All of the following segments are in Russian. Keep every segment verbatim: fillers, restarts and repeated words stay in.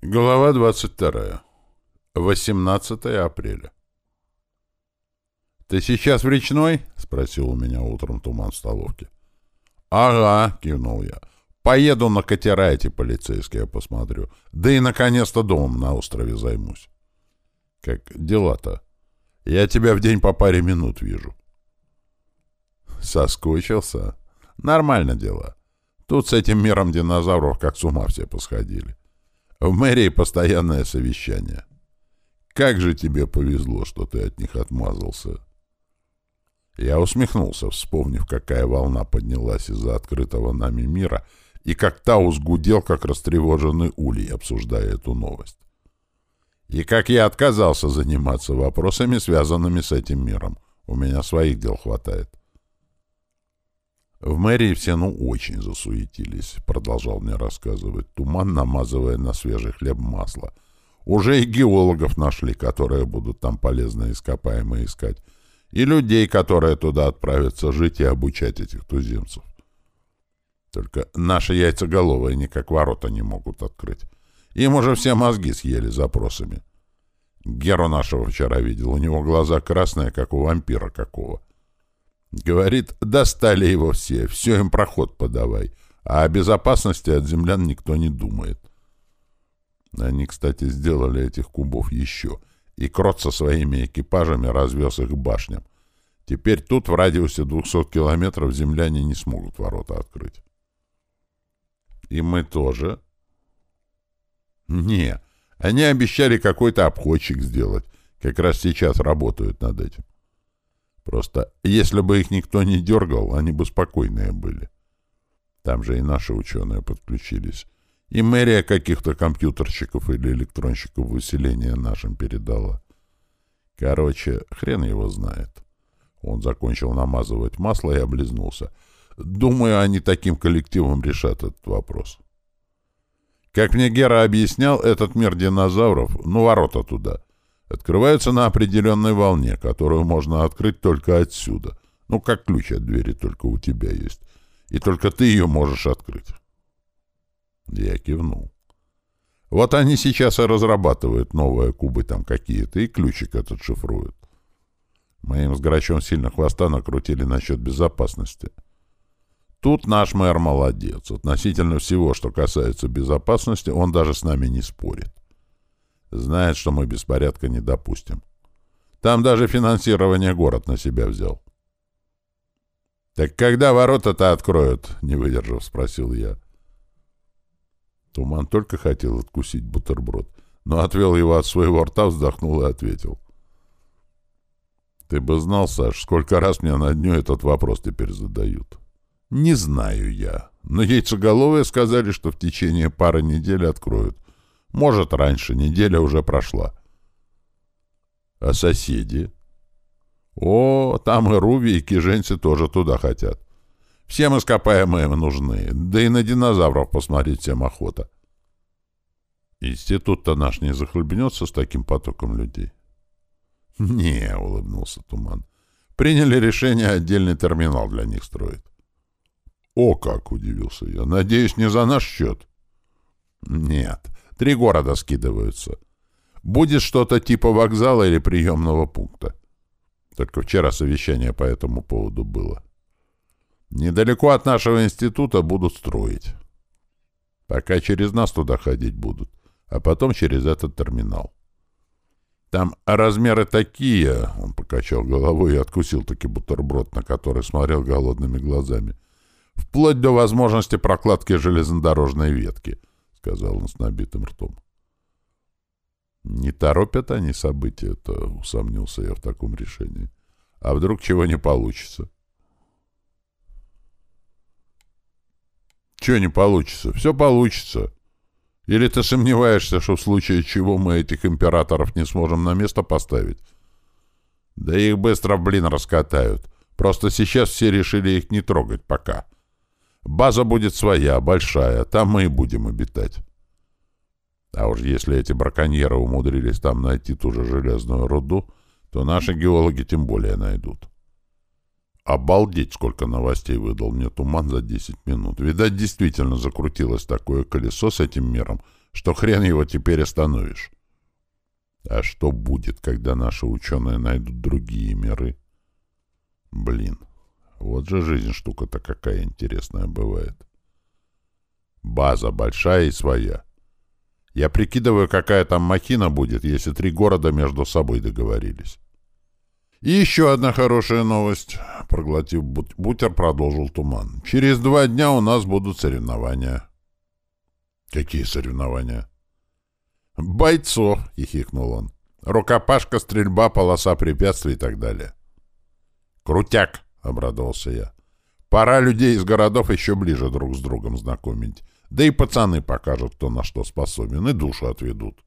Глава двадцать вторая. восемнадцатое апреля. «Ты сейчас в речной?» — спросил у меня утром Туман в столовке. «Ага», — кивнул я. «Поеду на катера эти полицейские посмотрю. Да и, наконец-то, домом на острове займусь». «Как дела-то? Я тебя в день по паре минут вижу». «Соскучился? Нормально дела. Тут с этим миром динозавров как с ума все посходили. В мэрии постоянное совещание. Как же тебе повезло, что ты от них отмазался». Я усмехнулся, вспомнив, какая волна поднялась из-за открытого нами мира, и как Таус гудел, как растревоженный улей, обсуждая эту новость. И как я отказался заниматься вопросами, связанными с этим миром. У меня своих дел хватает. В мэрии все ну очень засуетились, продолжал мне рассказывать Туман, намазывая на свежий хлеб масло. Уже и геологов нашли, которые будут там полезные ископаемые искать, и людей, которые туда отправятся жить и обучать этих туземцев. Только наши яйцеголовые никак ворота не могут открыть. Им уже все мозги съели запросами. Геру нашего вчера видел, у него глаза красные, как у вампира какого. Говорит, достали его все, все им проход подавай, а о безопасности от землян никто не думает. Они, кстати, сделали этих кубов еще, и Крот со своими экипажами развез их к башням. Теперь тут в радиусе двухсот километров земляне не смогут ворота открыть. И мы тоже? Не, они обещали какой-то обходчик сделать, как раз сейчас работают над этим. Просто, если бы их никто не дергал, они бы спокойные были. Там же и наши ученые подключились. И мэрия каких-то компьютерщиков или электронщиков в усиление нашим передала. Короче, хрен его знает. Он закончил намазывать масло и облизнулся. Думаю, они таким коллективом решат этот вопрос. Как мне Гера объяснял, этот мир динозавров, ну, ворота туда, открываются на определенной волне, которую можно открыть только отсюда. Ну, как ключ от двери только у тебя есть. И только ты ее можешь открыть. Я кивнул. Вот они сейчас и разрабатывают новые кубы там какие-то, и ключик этот шифруют. Мы им с Грачом сильно хвоста накрутили насчет безопасности. Тут наш мэр молодец. Относительно всего, что касается безопасности, он даже с нами не спорит. Знает, что мы беспорядка не допустим. Там даже финансирование город на себя взял. «Так когда ворота-то откроют?» — не выдержав, спросил я. Туман только хотел откусить бутерброд, но отвел его от своего рта, вздохнул и ответил. «Ты бы знал, Саш, сколько раз мне на дню этот вопрос теперь задают. Не знаю я, но яйцеголовые сказали, что в течение пары недель откроют. Может, раньше, неделя уже прошла». «А соседи?» «О, там и Руви, и киженцы тоже туда хотят. Всем ископаемые нужны, да и на динозавров посмотреть всем охота». «Институт-то наш не захлебнется с таким потоком людей?» «Не», — улыбнулся Туман. «Приняли решение отдельный терминал для них строить». «О как!» — удивился я. «Надеюсь, не за наш счет?» «Нет, три города скидываются. Будет что-то типа вокзала или приемного пункта. Только вчера совещание по этому поводу было. Недалеко от нашего института будут строить. Пока через нас туда ходить будут, а потом через этот терминал. Там размеры такие, — он покачал головой и откусил таки бутерброд, на который смотрел голодными глазами, — вплоть до возможности прокладки железнодорожной ветки, — сказал он с набитым ртом. Не торопят они события-то, — усомнился я в таком решении. А вдруг чего не получится? Чего не получится? Все получится. Или ты сомневаешься, что в случае чего мы этих императоров не сможем на место поставить? Да их быстро, блин, раскатают. Просто сейчас все решили их не трогать пока. База будет своя, большая, там мы и будем обитать. А уж если эти браконьеры умудрились там найти ту же железную руду, то наши геологи тем более найдут. Обалдеть, сколько новостей выдал мне Туман за десять минут. Видать, действительно закрутилось такое колесо с этим миром, что хрен его теперь остановишь. А что будет, когда наши ученые найдут другие миры? Блин, вот же жизнь штука-то какая интересная бывает. База большая и своя. Я прикидываю, какая там махина будет, если три города между собой договорились. И еще одна хорошая новость. Проглотив бутер, продолжил Туман. Через два дня у нас будут соревнования. Какие соревнования? Бойцов, хихикнул он. Рукопашка, стрельба, полоса препятствий и так далее. Крутяк, обрадовался я. Пора людей из городов еще ближе друг с другом знакомить. Да и пацаны покажут, кто на что способен, и душу отведут.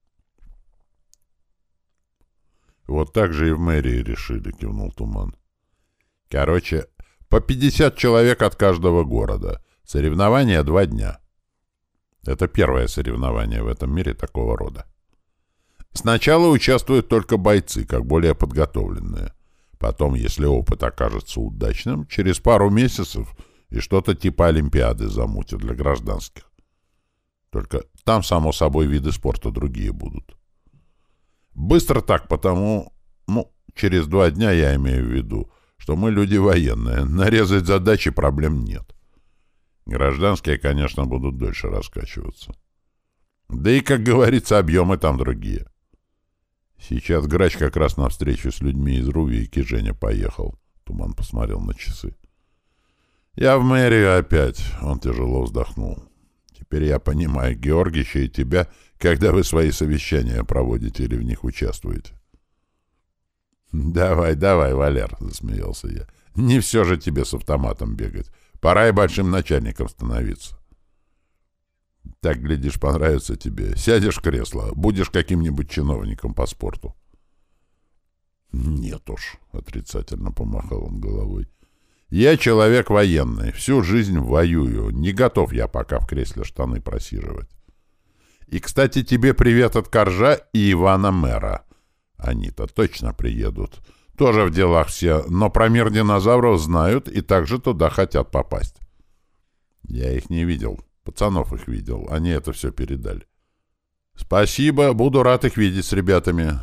Вот так же и в мэрии решили, кивнул Туман. Короче, по пятьдесят человек от каждого города. Соревнования два дня. Это первое соревнование в этом мире такого рода. Сначала участвуют только бойцы, как более подготовленные. Потом, если опыт окажется удачным, через пару месяцев и что-то типа Олимпиады замутят для гражданских. Только там, само собой, виды спорта другие будут. Быстро так, потому... Ну, через два дня я имею в виду, что мы люди военные. Нарезать задачи проблем нет. Гражданские, конечно, будут дольше раскачиваться. Да и, как говорится, объемы там другие. Сейчас Грач как раз на встречу с людьми из Рувейки Женя поехал. Туман посмотрел на часы. Я в мэрию опять. Он тяжело вздохнул. Теперь я понимаю Георгича и тебя, когда вы свои совещания проводите или в них участвуете. «Давай, давай, Валер», — засмеялся я. «Не все же тебе с автоматом бегать. Пора и большим начальником становиться». «Так, глядишь, понравится тебе. Сядешь в кресло, будешь каким-нибудь чиновником по спорту». «Нет уж», — отрицательно помахал он головой. «Я человек военный, всю жизнь воюю. Не готов я пока в кресле штаны просиживать. И, кстати, тебе привет от Коржа и Ивана Мэра. Они-то точно приедут. Тоже в делах все, но про мир динозавров знают и также туда хотят попасть. Я их не видел, пацанов их видел, они это все передали. Спасибо, буду рад их видеть с ребятами».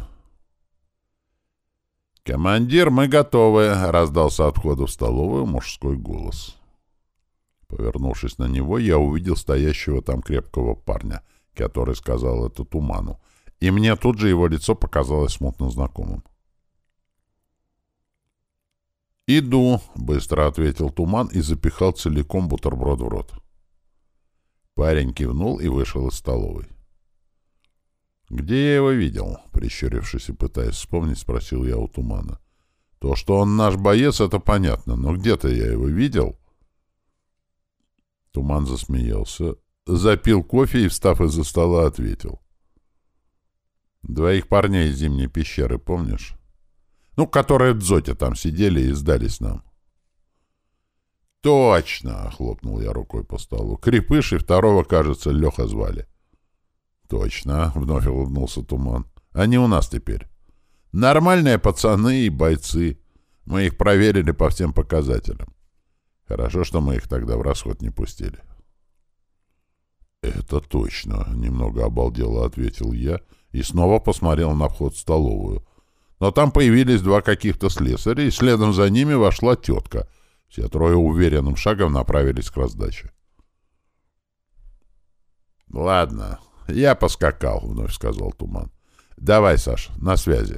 «Командир, мы готовы», — раздался от входа в столовую мужской голос. Повернувшись на него, я увидел стоящего там крепкого парня, который сказал это Туману, и мне тут же его лицо показалось смутно знакомым. «Иду», — быстро ответил Туман и запихал целиком бутерброд в рот. Парень кивнул и вышел из столовой. «Где я его видел?» — прищурившись и пытаясь вспомнить, спросил я у Тумана. «То, что он наш боец, это понятно, но где-то я его видел?» Туман засмеялся, запил кофе и, встав из-за стола, ответил. «Двоих парней из зимней пещеры, помнишь? Ну, которые в дзоте там сидели и сдались нам». «Точно!» — хлопнул я рукой по столу. «Крепыш и второго, кажется, Леха звали». «Точно!» — вновь улыбнулся Туман. «Они у нас теперь. Нормальные пацаны и бойцы. Мы их проверили по всем показателям. Хорошо, что мы их тогда в расход не пустили». «Это точно!» — немного обалдело ответил я и снова посмотрел на вход в столовую. Но там появились два каких-то слесаря, и следом за ними вошла тетка. Все трое уверенным шагом направились к раздаче. «Ладно, я поскакал», — вновь сказал Туман. «Давай, Саш, на связи».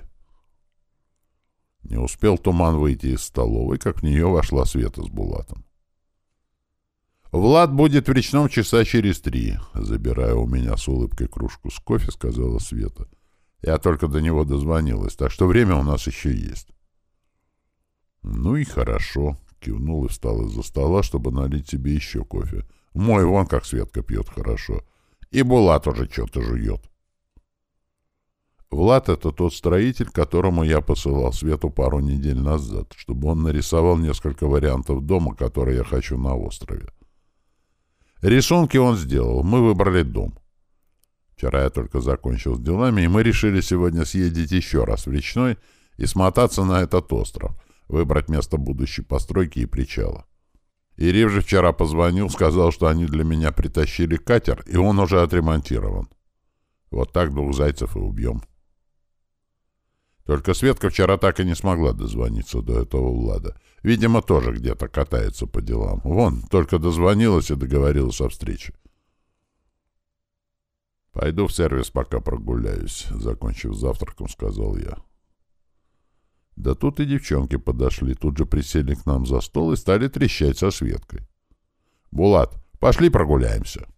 Не успел Туман выйти из столовой, как в нее вошла Света с Булатом. «Влад будет в речном часа через три», — забирая у меня с улыбкой кружку с кофе, сказала Света. «Я только до него дозвонилась, так что время у нас еще есть». «Ну и хорошо», — кивнул и встал из-за стола, чтобы налить себе еще кофе. «Мой вон как Светка пьет хорошо. И Булат уже что-то жует». Влад — это тот строитель, которому я посылал Свету пару недель назад, чтобы он нарисовал несколько вариантов дома, которые я хочу на острове. Рисунки он сделал, мы выбрали дом. Вчера я только закончил с делами, и мы решили сегодня съездить еще раз в речной и смотаться на этот остров. выбрать место будущей постройки и причала. Ирив же вчера позвонил, сказал, что они для меня притащили катер, и он уже отремонтирован. Вот так двух зайцев и убьем. Только Светка вчера так и не смогла дозвониться до этого Влада. Видимо, тоже где-то катается по делам. Вон, только дозвонилась и договорилась о встрече. «Пойду в сервис пока прогуляюсь», — закончив завтраком, сказал я. Да тут и девчонки подошли, тут же присели к нам за стол и стали трещать со Светкой. «Булат, пошли прогуляемся».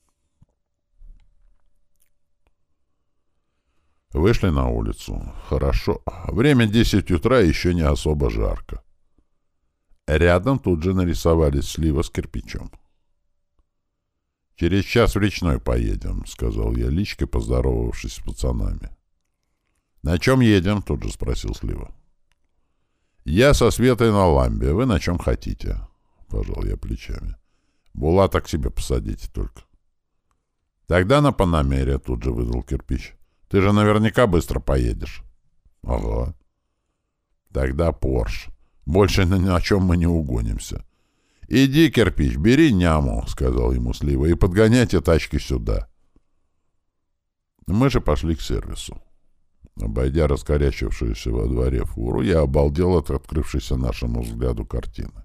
Вышли на улицу. Хорошо. Время десять утра, еще не особо жарко. Рядом тут же нарисовались слива с кирпичом. «Через час в речной поедем», — сказал я Личке, поздоровавшись с пацанами. «На чем едем?» — тут же спросил Слива. «Я со Светой на ламбе. Вы на чем хотите?» — пожал я плечами. «Булата к себе посадите только». «Тогда на Панамере», — тут же выдал кирпич. «Ты же наверняка быстро поедешь». «Ага». «Тогда Порш. Больше ни на чем мы не угонимся». «Иди, кирпич, бери няму», — сказал ему Слива, — «и подгоняйте тачки сюда». Мы же пошли к сервису. Обойдя раскорячившуюся во дворе фуру, я обалдел от открывшейся нашему взгляду картины.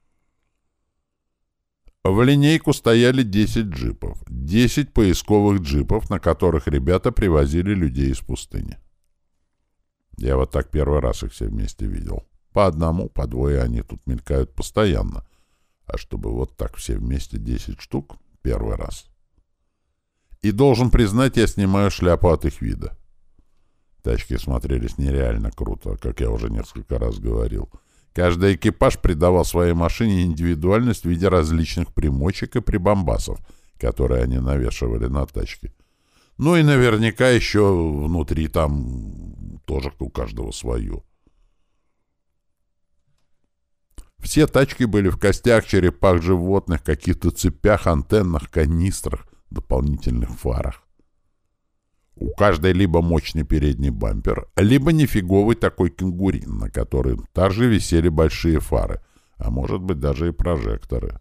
В линейку стояли десять джипов. десять поисковых джипов, на которых ребята привозили людей из пустыни. Я вот так первый раз их все вместе видел. По одному, по двое они тут мелькают постоянно. А чтобы вот так все вместе десять штук — первый раз. И должен признать, я снимаю шляпу от их вида. Тачки смотрелись нереально круто, как я уже несколько раз говорил. Каждый экипаж придавал своей машине индивидуальность в виде различных примочек и прибамбасов, которые они навешивали на тачки. Ну и наверняка еще внутри там тоже у каждого свое. Все тачки были в костях, черепах животных, каких-то цепях, антеннах, канистрах, дополнительных фарах. У каждой либо мощный передний бампер, либо нифиговый такой кенгурин, на котором также висели большие фары, а может быть даже и прожекторы.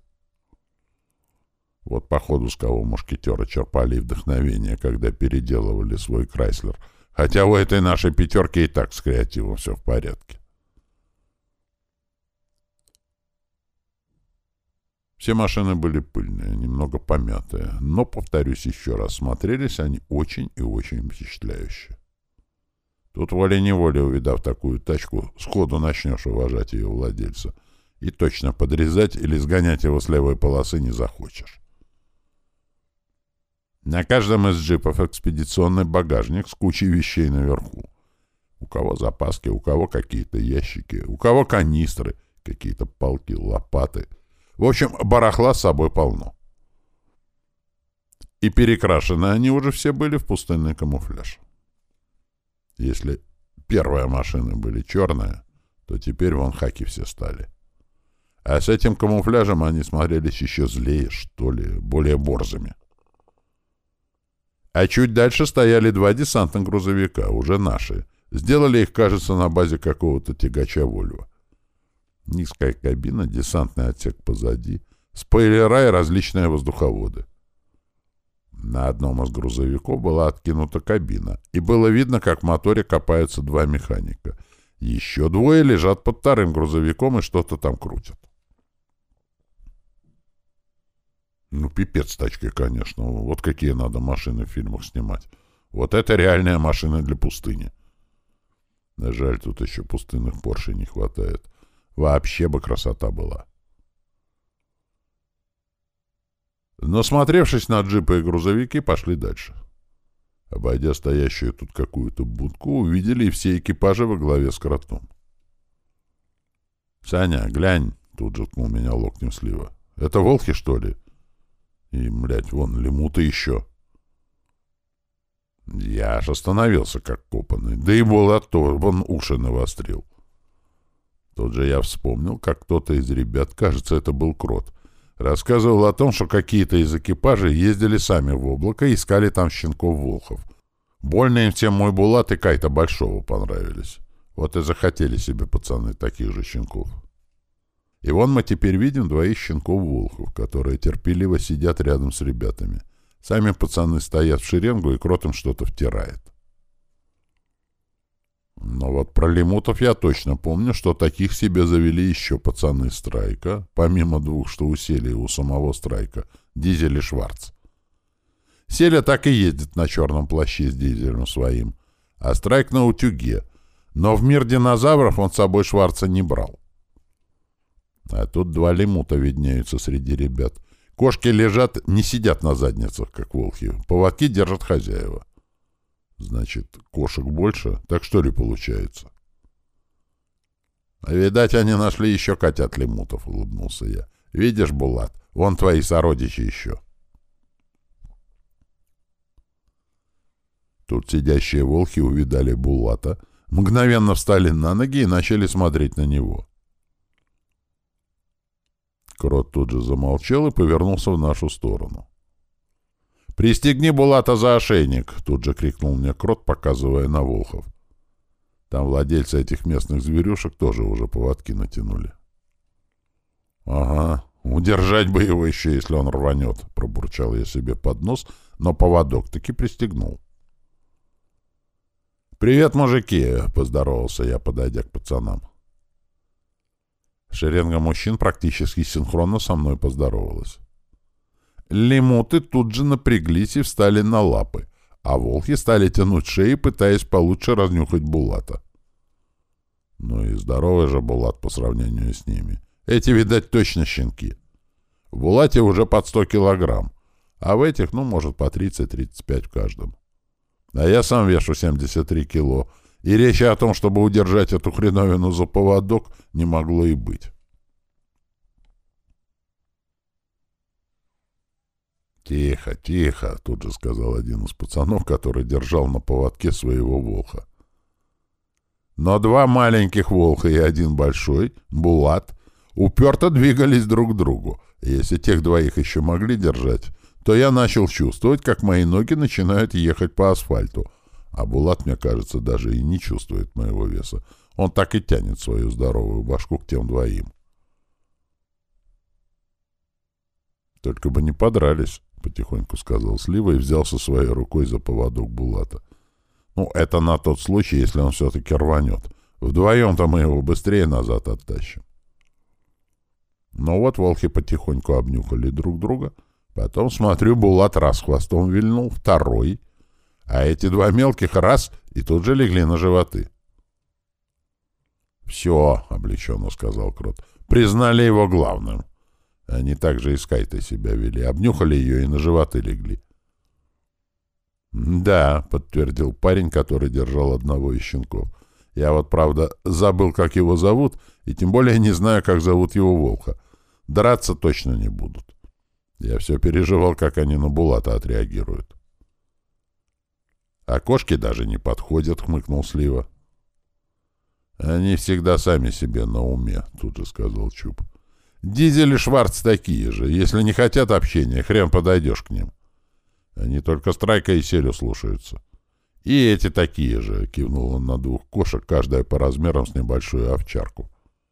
Вот походу с кого мушкетера черпали вдохновение, когда переделывали свой Крайслер, хотя у этой нашей пятерки и так с креативом все в порядке. Все машины были пыльные, немного помятые, но, повторюсь еще раз, смотрелись они очень и очень впечатляюще. Тут волей-неволей, увидав такую тачку, сходу начнешь уважать ее владельца, и точно подрезать или сгонять его с левой полосы не захочешь. На каждом из джипов экспедиционный багажник с кучей вещей наверху. У кого запаски, у кого какие-то ящики, у кого канистры, какие-то палки, лопаты. В общем, барахла с собой полно. И перекрашены они уже все были в пустынный камуфляж. Если первые машины были черные, то теперь вон хаки все стали. А с этим камуфляжем они смотрелись еще злее, что ли, более борзыми. А чуть дальше стояли два десантных грузовика, уже наши. Сделали их, кажется, на базе какого-то тягача «Вольво». Низкая кабина, десантный отсек позади, спойлера и различные воздуховоды. На одном из грузовиков была откинута кабина, и было видно, как в моторе копаются два механика. Еще двое лежат под вторым грузовиком и что-то там крутят. Ну, пипец тачки, конечно. Вот какие надо машины в фильмах снимать. Вот это реальная машина для пустыни. Жаль, тут еще пустынных Порше не хватает. Вообще бы красота была. Но, смотревшись на джипы и грузовики, пошли дальше. Обойдя стоящую тут какую-то будку, увидели и все экипажи во главе с кротом. «Саня, глянь!» — тут же ткнул меня локтем Слива. «Это волки, что ли?» И, блядь, вон, лемуты еще. Я аж остановился, как копанный. Да и Булат тоже, вон, уши навострил. Тут же я вспомнил, как кто-то из ребят, кажется, это был Крот, рассказывал о том, что какие-то из экипажей ездили сами в облако и искали там щенков-волхов. Больно им всем мой Булат и Кайта Большого понравились. Вот и захотели себе пацаны таких же щенков. И вон мы теперь видим двоих щенков-волхов, которые терпеливо сидят рядом с ребятами. Сами пацаны стоят в шеренгу, и крот им что-то втирает. Но вот про лемутов я точно помню, что таких себе завели еще пацаны Страйка, помимо двух, что усели у самого Страйка, Дизель и Шварц. Селя так и ездит на черном плаще с Дизелем своим, а Страйк на утюге, но в мир динозавров он с собой Шварца не брал. А тут два лемута виднеются среди ребят. Кошки лежат, не сидят на задницах, как волки, поводки держат хозяева. Значит, кошек больше? Так что ли получается? — Видать, они нашли еще котят лемутов, — улыбнулся я. — Видишь, Булат, вон твои сородичи еще. Тут сидящие волки увидали Булата, мгновенно встали на ноги и начали смотреть на него. Крот тут же замолчал и повернулся в нашу сторону. «Пристегни Булата за ошейник!» — тут же крикнул мне Крот, показывая на волхов. Там владельцы этих местных зверюшек тоже уже поводки натянули. «Ага, удержать бы его еще, если он рванет!» — пробурчал я себе под нос, но поводок таки пристегнул. «Привет, мужики!» — поздоровался я, подойдя к пацанам. Шеренга мужчин практически синхронно со мной поздоровалась. Лемуты тут же напряглись и встали на лапы, а волки стали тянуть шеи, пытаясь получше разнюхать Булата. Ну и здоровый же Булат по сравнению с ними. Эти, видать, точно щенки. В Булате уже под сто килограмм, а в этих, ну, может, по тридцать-тридцать пять в каждом. А я сам вешу семьдесят три кило, и речи о том, чтобы удержать эту хреновину за поводок, не могло и быть. «Тихо, тихо!» — тут же сказал один из пацанов, который держал на поводке своего волха. Но два маленьких волка и один большой, Булат, уперто двигались друг к другу. Если тех двоих еще могли держать, то я начал чувствовать, как мои ноги начинают ехать по асфальту, а Булат, мне кажется, даже и не чувствует моего веса. Он так и тянет свою здоровую башку к тем двоим. «Только бы не подрались», — потихоньку сказал Слива и взялся своей рукой за поводок Булата. «Ну, это на тот случай, если он все-таки рванет. Вдвоем-то мы его быстрее назад оттащим». Но вот волки потихоньку обнюхали друг друга. Потом, смотрю, Булат раз хвостом вильнул, второй, а эти два мелких раз и тут же легли на животы. «Все», — облегченно сказал Крот, — «признали его главным». Они также и с Кайтой себя вели, обнюхали ее и на животы легли. «Да», — подтвердил парень, который держал одного из щенков. «Я вот, правда, забыл, как его зовут, и тем более не знаю, как зовут его волка. Драться точно не будут. Я все переживал, как они на Булата отреагируют». «А кошки даже не подходят», — хмыкнул Слива. «Они всегда сами себе на уме», — тут же сказал Чуб. «Дизель и Шварц такие же. Если не хотят общения, хрен подойдешь к ним. Они только Страйка и Селю слушаются. И эти такие же», — кивнул он на двух кошек, каждая по размерам с небольшую овчарку.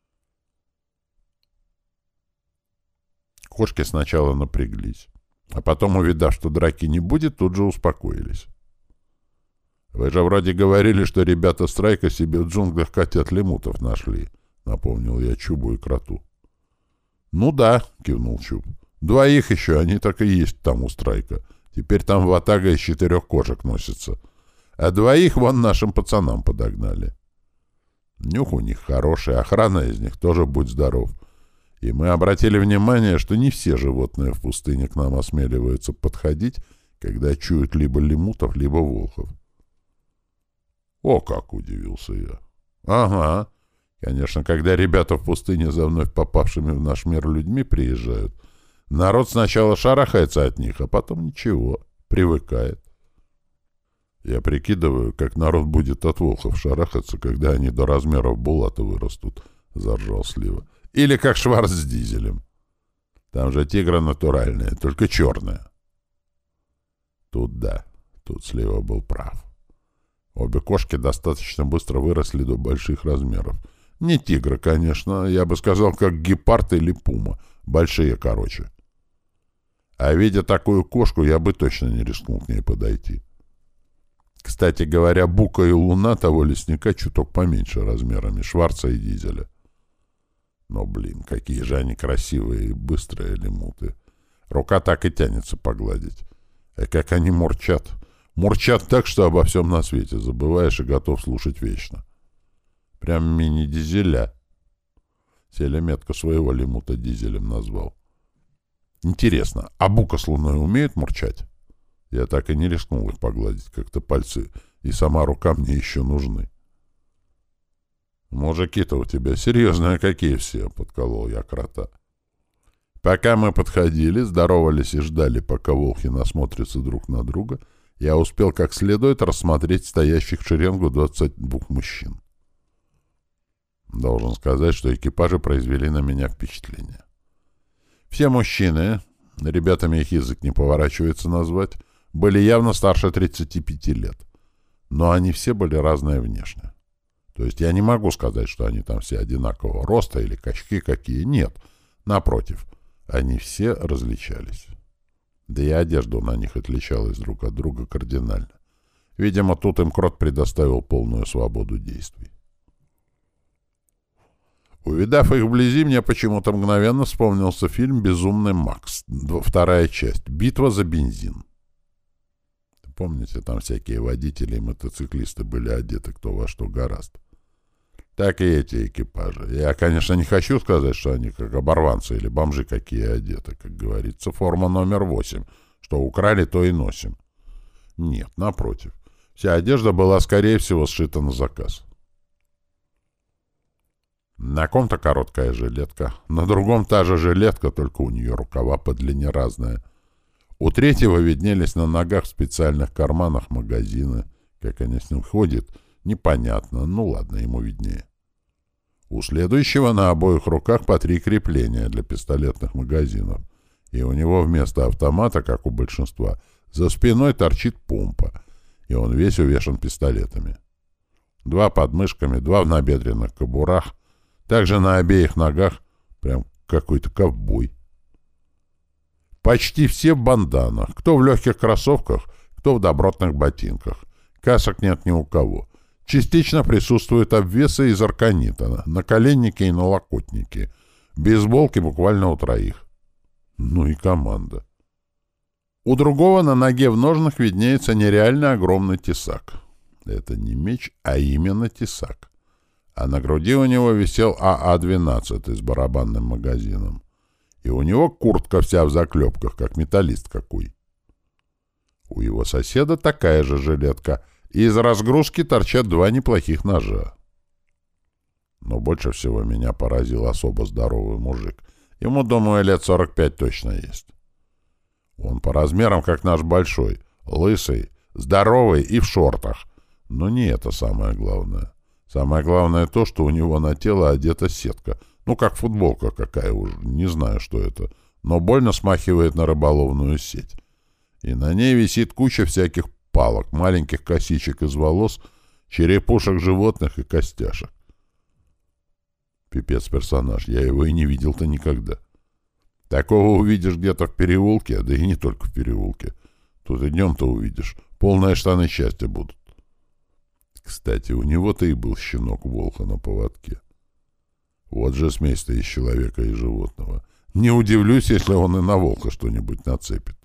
Кошки сначала напряглись, а потом, увидав, что драки не будет, тут же успокоились. «Вы же вроде говорили, что ребята Страйка себе в джунглях котят лемутов нашли», — напомнил я Чубу и Кроту. «Ну да», — кивнул Чуб. «Двоих еще, они так и есть там у Страйка. Теперь там ватага из четырех кошек носится. А двоих вон нашим пацанам подогнали. Нюх у них хороший, охрана из них тоже будь здоров. И мы обратили внимание, что не все животные в пустыне к нам осмеливаются подходить, когда чуют либо лемутов, либо волков». «О, как!» — удивился я. «Ага. Конечно, когда ребята в пустыне за вновь попавшими в наш мир людьми приезжают, народ сначала шарахается от них, а потом ничего, привыкает. Я прикидываю, как народ будет от волков шарахаться, когда они до размеров Булата вырастут», — заржал Слива. «Или как Шварц с Дизелем. Там же тигры натуральные, только черные». Тут да, тут Слива был прав. Обе кошки достаточно быстро выросли до больших размеров. Не тигры, конечно, я бы сказал, как гепард или пума. Большие, короче. А видя такую кошку, я бы точно не рискнул к ней подойти. Кстати говоря, Бука и Луна того лесника чуток поменьше размерами, Шварца и Дизеля. Но, блин, какие же они красивые и быстрые лемуты. Рука так и тянется погладить. А как они мурчат. Мурчат так, что обо всем на свете забываешь и готов слушать вечно. Прям мини-дизеля. Селя метко своего лемута Дизелем назвал. Интересно, а Бука с Луной умеют мурчать? Я так и не рискнул их погладить, как-то пальцы, и сама рука мне еще нужны. «Мужики-то у тебя серьезные какие все», — подколол я крота. Пока мы подходили, здоровались и ждали, пока волхи насмотрятся друг на друга, я успел как следует рассмотреть стоящих в шеренгу двадцать двух мужчин. Должен сказать, что экипажи произвели на меня впечатление. Все мужчины, ребятами их язык не поворачивается назвать, были явно старше тридцати пяти лет, но они все были разные внешне. То есть я не могу сказать, что они там все одинакового роста или качки какие. Нет, напротив, они все различались. Да и одежда на них отличалась друг от друга кардинально. Видимо, тут им Крот предоставил полную свободу действий. Увидав их вблизи, мне почему-то мгновенно вспомнился фильм «Безумный Макс», вторая часть «Битва за бензин». Помните, там всякие водители и мотоциклисты были одеты кто во что гораст. Так и эти экипажи. Я, конечно, не хочу сказать, что они как оборванцы или бомжи какие одеты. Как говорится, форма номер восемь. Что украли, то и носим. Нет, напротив. Вся одежда была, скорее всего, сшита на заказ. На ком-то короткая жилетка, на другом та же жилетка, только у нее рукава по длине разные. У третьего виднелись на ногах в специальных карманах магазины. Как они с ним ходят, непонятно. Ну ладно, ему виднее. У следующего на обоих руках по три крепления для пистолетных магазинов. И у него вместо автомата, как у большинства, за спиной торчит помпа. И он весь увешан пистолетами. Два под мышками, два в набедренных кобурах. Также на обеих ногах прям какой-то ковбой. Почти все в банданах. Кто в легких кроссовках, кто в добротных ботинках. Касок нет ни у кого. Частично присутствуют обвесы из арканита, наколенники и налокотники. Бейсболки буквально у троих. Ну и команда. У другого на ноге в ножнах виднеется нереально огромный тесак. Это не меч, а именно тесак. А на груди у него висел А А двенадцать с барабанным магазином. И у него куртка вся в заклепках, как металлист какой. У его соседа такая же жилетка, и из разгрузки торчат два неплохих ножа. Но больше всего меня поразил особо здоровый мужик. Ему, думаю, лет сорок пять точно есть. Он по размерам, как наш большой, лысый, здоровый и в шортах. Но не это самое главное. Самое главное то, что у него на тело одета сетка. Ну, как футболка какая уже, не знаю, что это. Но больно смахивает на рыболовную сеть. И на ней висит куча всяких палок, маленьких косичек из волос, черепушек животных и костяшек. Пипец персонаж, я его и не видел-то никогда. Такого увидишь где-то в переулке, да и не только в переулке. Тут и днем-то увидишь. Полные штаны счастья будут. Кстати, у него-то и был щенок волка на поводке. Вот же смесь-то из человека и животного. Не удивлюсь, если он и на волка что-нибудь нацепит.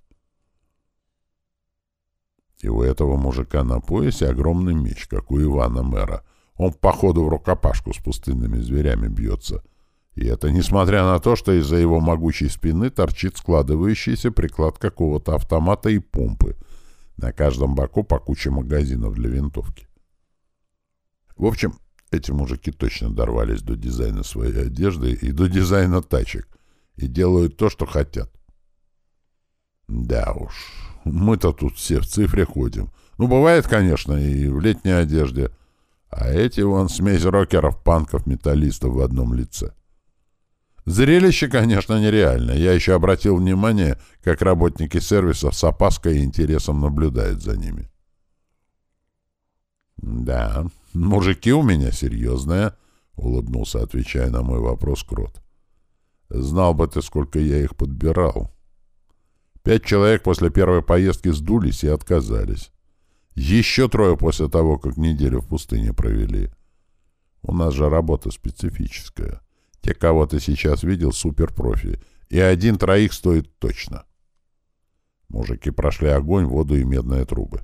И у этого мужика на поясе огромный меч, как у Ивана Мэра. Он, походу, в рукопашку с пустынными зверями бьется. И это несмотря на то, что из-за его могучей спины торчит складывающийся приклад какого-то автомата и помпы. На каждом боку по куче магазинов для винтовки. В общем, эти мужики точно дорвались до дизайна своей одежды и до дизайна тачек. И делают то, что хотят. Да уж, мы-то тут все в цифре ходим. Ну, бывает, конечно, и в летней одежде. А эти вон смесь рокеров, панков, металлистов в одном лице. Зрелище, конечно, нереальное. Я еще обратил внимание, как работники сервиса с опаской и интересом наблюдают за ними. Да, мужики у меня серьезные, — улыбнулся, отвечая на мой вопрос Крот. Знал бы ты, сколько я их подбирал. Пять человек после первой поездки сдулись и отказались. Еще трое после того, как неделю в пустыне провели. У нас же работа специфическая. Те, кого ты сейчас видел, суперпрофи. И один троих стоит точно. Мужики прошли огонь, воду и медные трубы.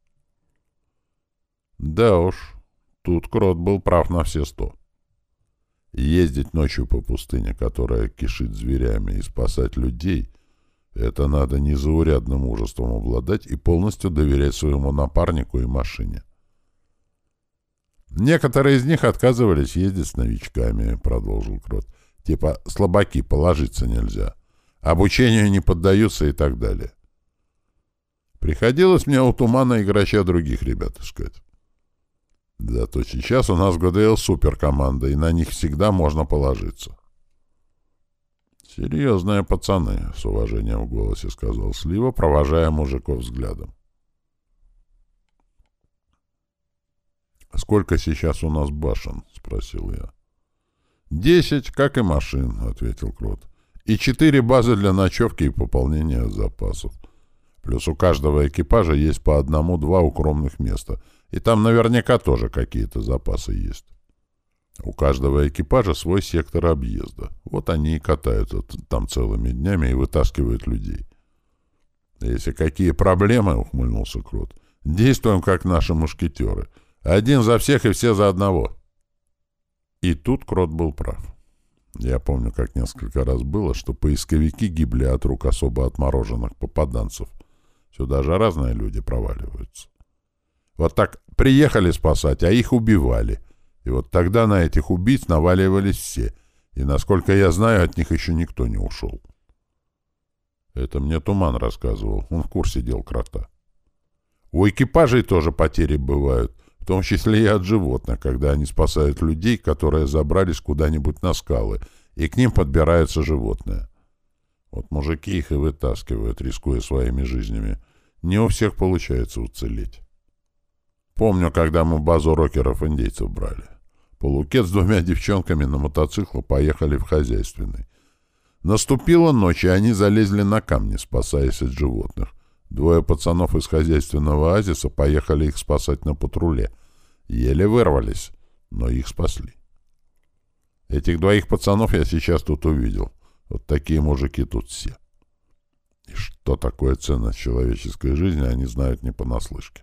Да уж, тут Крот был прав на все сто. Ездить ночью по пустыне, которая кишит зверями, и спасать людей — это надо незаурядным мужеством обладать и полностью доверять своему напарнику и машине. Некоторые из них отказывались ездить с новичками, — продолжил Крот. Типа слабаки, положиться нельзя. Обучению не поддаются и так далее. Приходилось мне у Тумана и Грача других ребят искать. Зато сейчас у нас в ГДЛ суперкоманда, и на них всегда можно положиться. «Серьезные пацаны», — с уважением в голосе сказал Слива, провожая мужиков взглядом. «Сколько сейчас у нас башен?» — спросил я. «Десять, как и машин», — ответил Крот. «И четыре базы для ночевки и пополнения запасов. Плюс у каждого экипажа есть по одному-два укромных места, и там наверняка тоже какие-то запасы есть. У каждого экипажа свой сектор объезда. Вот они и катаются там целыми днями и вытаскивают людей. Если какие проблемы, — ухмыльнулся Крот, — действуем как наши мушкетеры. Один за всех и все за одного». И тут Крот был прав. Я помню, как несколько раз было, что поисковики гибли от рук особо отмороженных попаданцев. Сюда же разные люди проваливаются. Вот так приехали спасать, а их убивали. И вот тогда на этих убийц наваливались все. И, насколько я знаю, от них еще никто не ушел. Это мне Туман рассказывал. Он в курсе дел Крота. У экипажей тоже потери бывают, в том числе и от животных, когда они спасают людей, которые забрались куда-нибудь на скалы, и к ним подбираются животные. Вот мужики их и вытаскивают, рискуя своими жизнями. Не у всех получается уцелеть. Помню, когда мы базу рокеров-индейцев брали. Полукет с двумя девчонками на мотоцикле поехали в хозяйственный. Наступила ночь, и они залезли на камни, спасаясь от животных. Двое пацанов из хозяйственного оазиса поехали их спасать на патруле. Еле вырвались, но их спасли. Этих двоих пацанов я сейчас тут увидел. Вот такие мужики тут все. И что такое ценность человеческой жизни, они знают не понаслышке.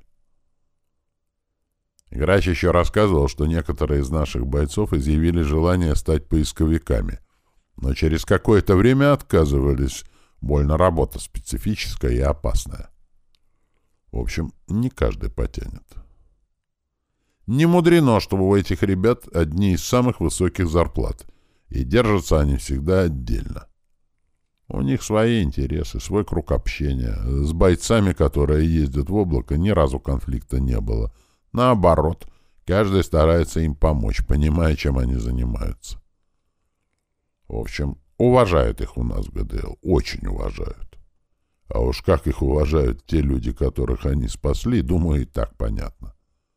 Грач еще рассказывал, что некоторые из наших бойцов изъявили желание стать поисковиками, но через какое-то время отказывались. Больно работа специфическая и опасная. В общем, не каждый потянет. Не мудрено, что у этих ребят одни из самых высоких зарплат, и держатся они всегда отдельно. У них свои интересы, свой круг общения. С бойцами, которые ездят в облако, ни разу конфликта не было. Наоборот, каждый старается им помочь, понимая, чем они занимаются. В общем, уважают их у нас в ГДЛ, очень уважают. А уж как их уважают те люди, которых они спасли, думаю, и так понятно.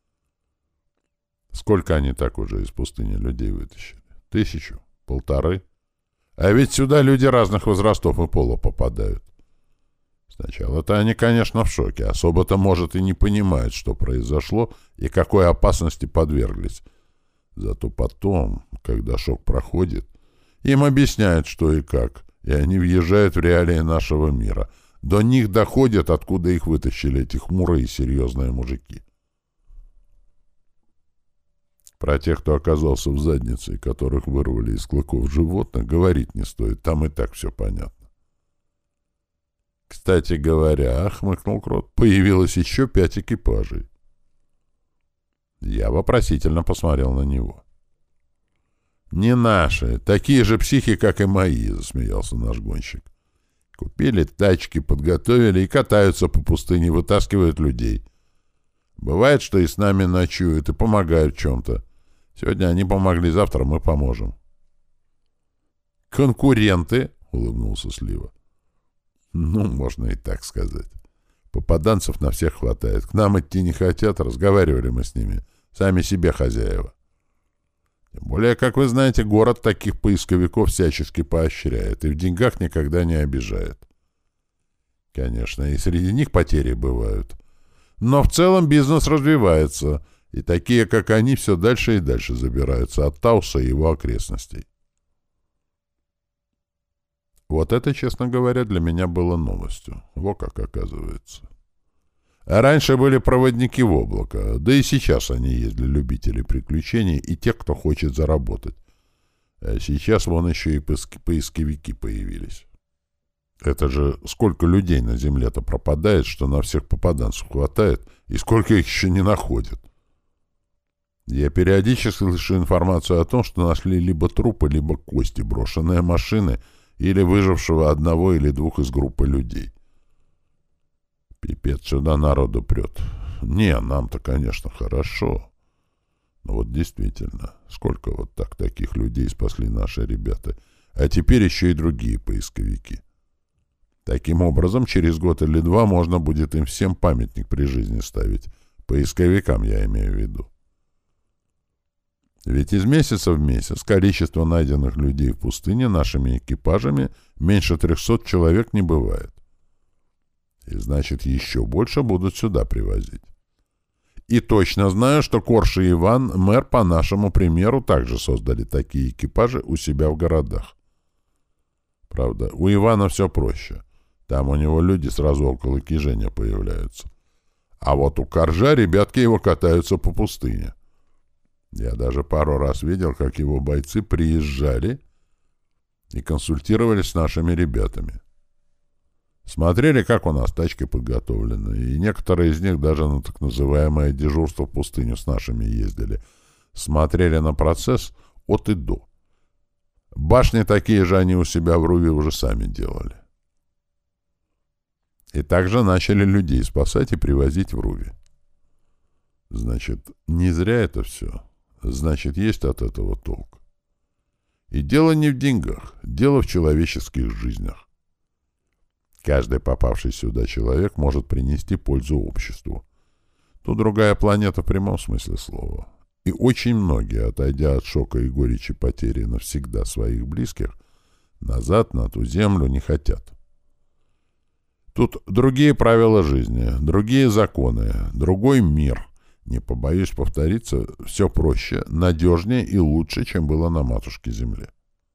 Сколько они так уже из пустыни людей вытащили? Тысячу? Полторы? А ведь сюда люди разных возрастов и пола попадают. Сначала-то они, конечно, в шоке. Особо-то, может, и не понимают, что произошло и какой опасности подверглись. Зато потом, когда шок проходит, им объясняют, что и как, и они въезжают в реалии нашего мира. До них доходят, откуда их вытащили эти хмурые и серьезные мужики. Про тех, кто оказался в заднице и которых вырвали из клыков животных, говорить не стоит, там и так все понятно. Кстати говоря, хмыкнул Крот, появилось еще пять экипажей. Я вопросительно посмотрел на него. «Не наши, такие же психи, как и мои», — засмеялся наш гонщик. «Купили тачки, подготовили и катаются по пустыне, вытаскивают людей. Бывает, что и с нами ночуют и помогают в чем-то. Сегодня они помогли, завтра мы поможем». «Конкуренты?» — улыбнулся Слива. «Ну, можно и так сказать. Попаданцев на всех хватает. К нам идти не хотят, разговаривали мы с ними. Сами себе хозяева. Тем более, как вы знаете, город таких поисковиков всячески поощряет и в деньгах никогда не обижает. Конечно, и среди них потери бывают. Но в целом бизнес развивается, и такие, как они, все дальше и дальше забираются от Тауса и его окрестностей. Вот это, честно говоря, для меня было новостью. Во как оказывается. А раньше были проводники в облако, да и сейчас они есть для любителей приключений и тех, кто хочет заработать. А сейчас вон еще и поисковики появились. Это же сколько людей на Земле-то пропадает, что на всех попаданцев хватает, и сколько их еще не находят. Я периодически слышу информацию о том, что нашли либо трупы, либо кости, брошенные машины или выжившего одного или двух из группы людей. Пипец, сюда народу прет. Не, нам-то, конечно, хорошо. Но вот действительно, сколько вот так таких людей спасли наши ребята. А теперь еще и другие поисковики. Таким образом, через год или два можно будет им всем памятник при жизни ставить. Поисковикам я имею в виду. Ведь из месяца в месяц количество найденных людей в пустыне нашими экипажами меньше трехсот человек не бывает. И значит, еще больше будут сюда привозить. И точно знаю, что Корж и Иван, мэр, по нашему примеру, также создали такие экипажи у себя в городах. Правда, у Ивана все проще. Там у него люди сразу около Киженя появляются. А вот у Коржа ребятки его катаются по пустыне. Я даже пару раз видел, как его бойцы приезжали и консультировались с нашими ребятами. Смотрели, как у нас тачки подготовлены, и некоторые из них даже на так называемое дежурство в пустыню с нашими ездили. Смотрели на процесс от и до. Башни такие же они у себя в Руве уже сами делали. И также начали людей спасать и привозить в Руве. Значит, не зря это все. Значит, есть от этого толк. И дело не в деньгах, дело в человеческих жизнях. Каждый попавший сюда человек может принести пользу обществу. Тут другая планета в прямом смысле слова. И очень многие, отойдя от шока и горечи потери навсегда своих близких, назад на ту землю не хотят. Тут другие правила жизни, другие законы, другой мир. Не побоюсь повториться, все проще, надежнее и лучше, чем было на матушке Земле.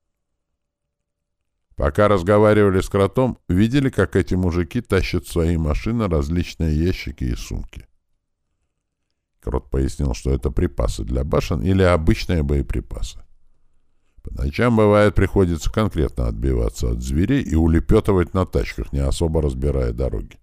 Пока разговаривали с кротом, видели, как эти мужики тащат в свои машины различные ящики и сумки. Крот пояснил, что это припасы для башен или обычные боеприпасы. По ночам, бывает, приходится конкретно отбиваться от зверей и улепетывать на тачках, не особо разбирая дороги.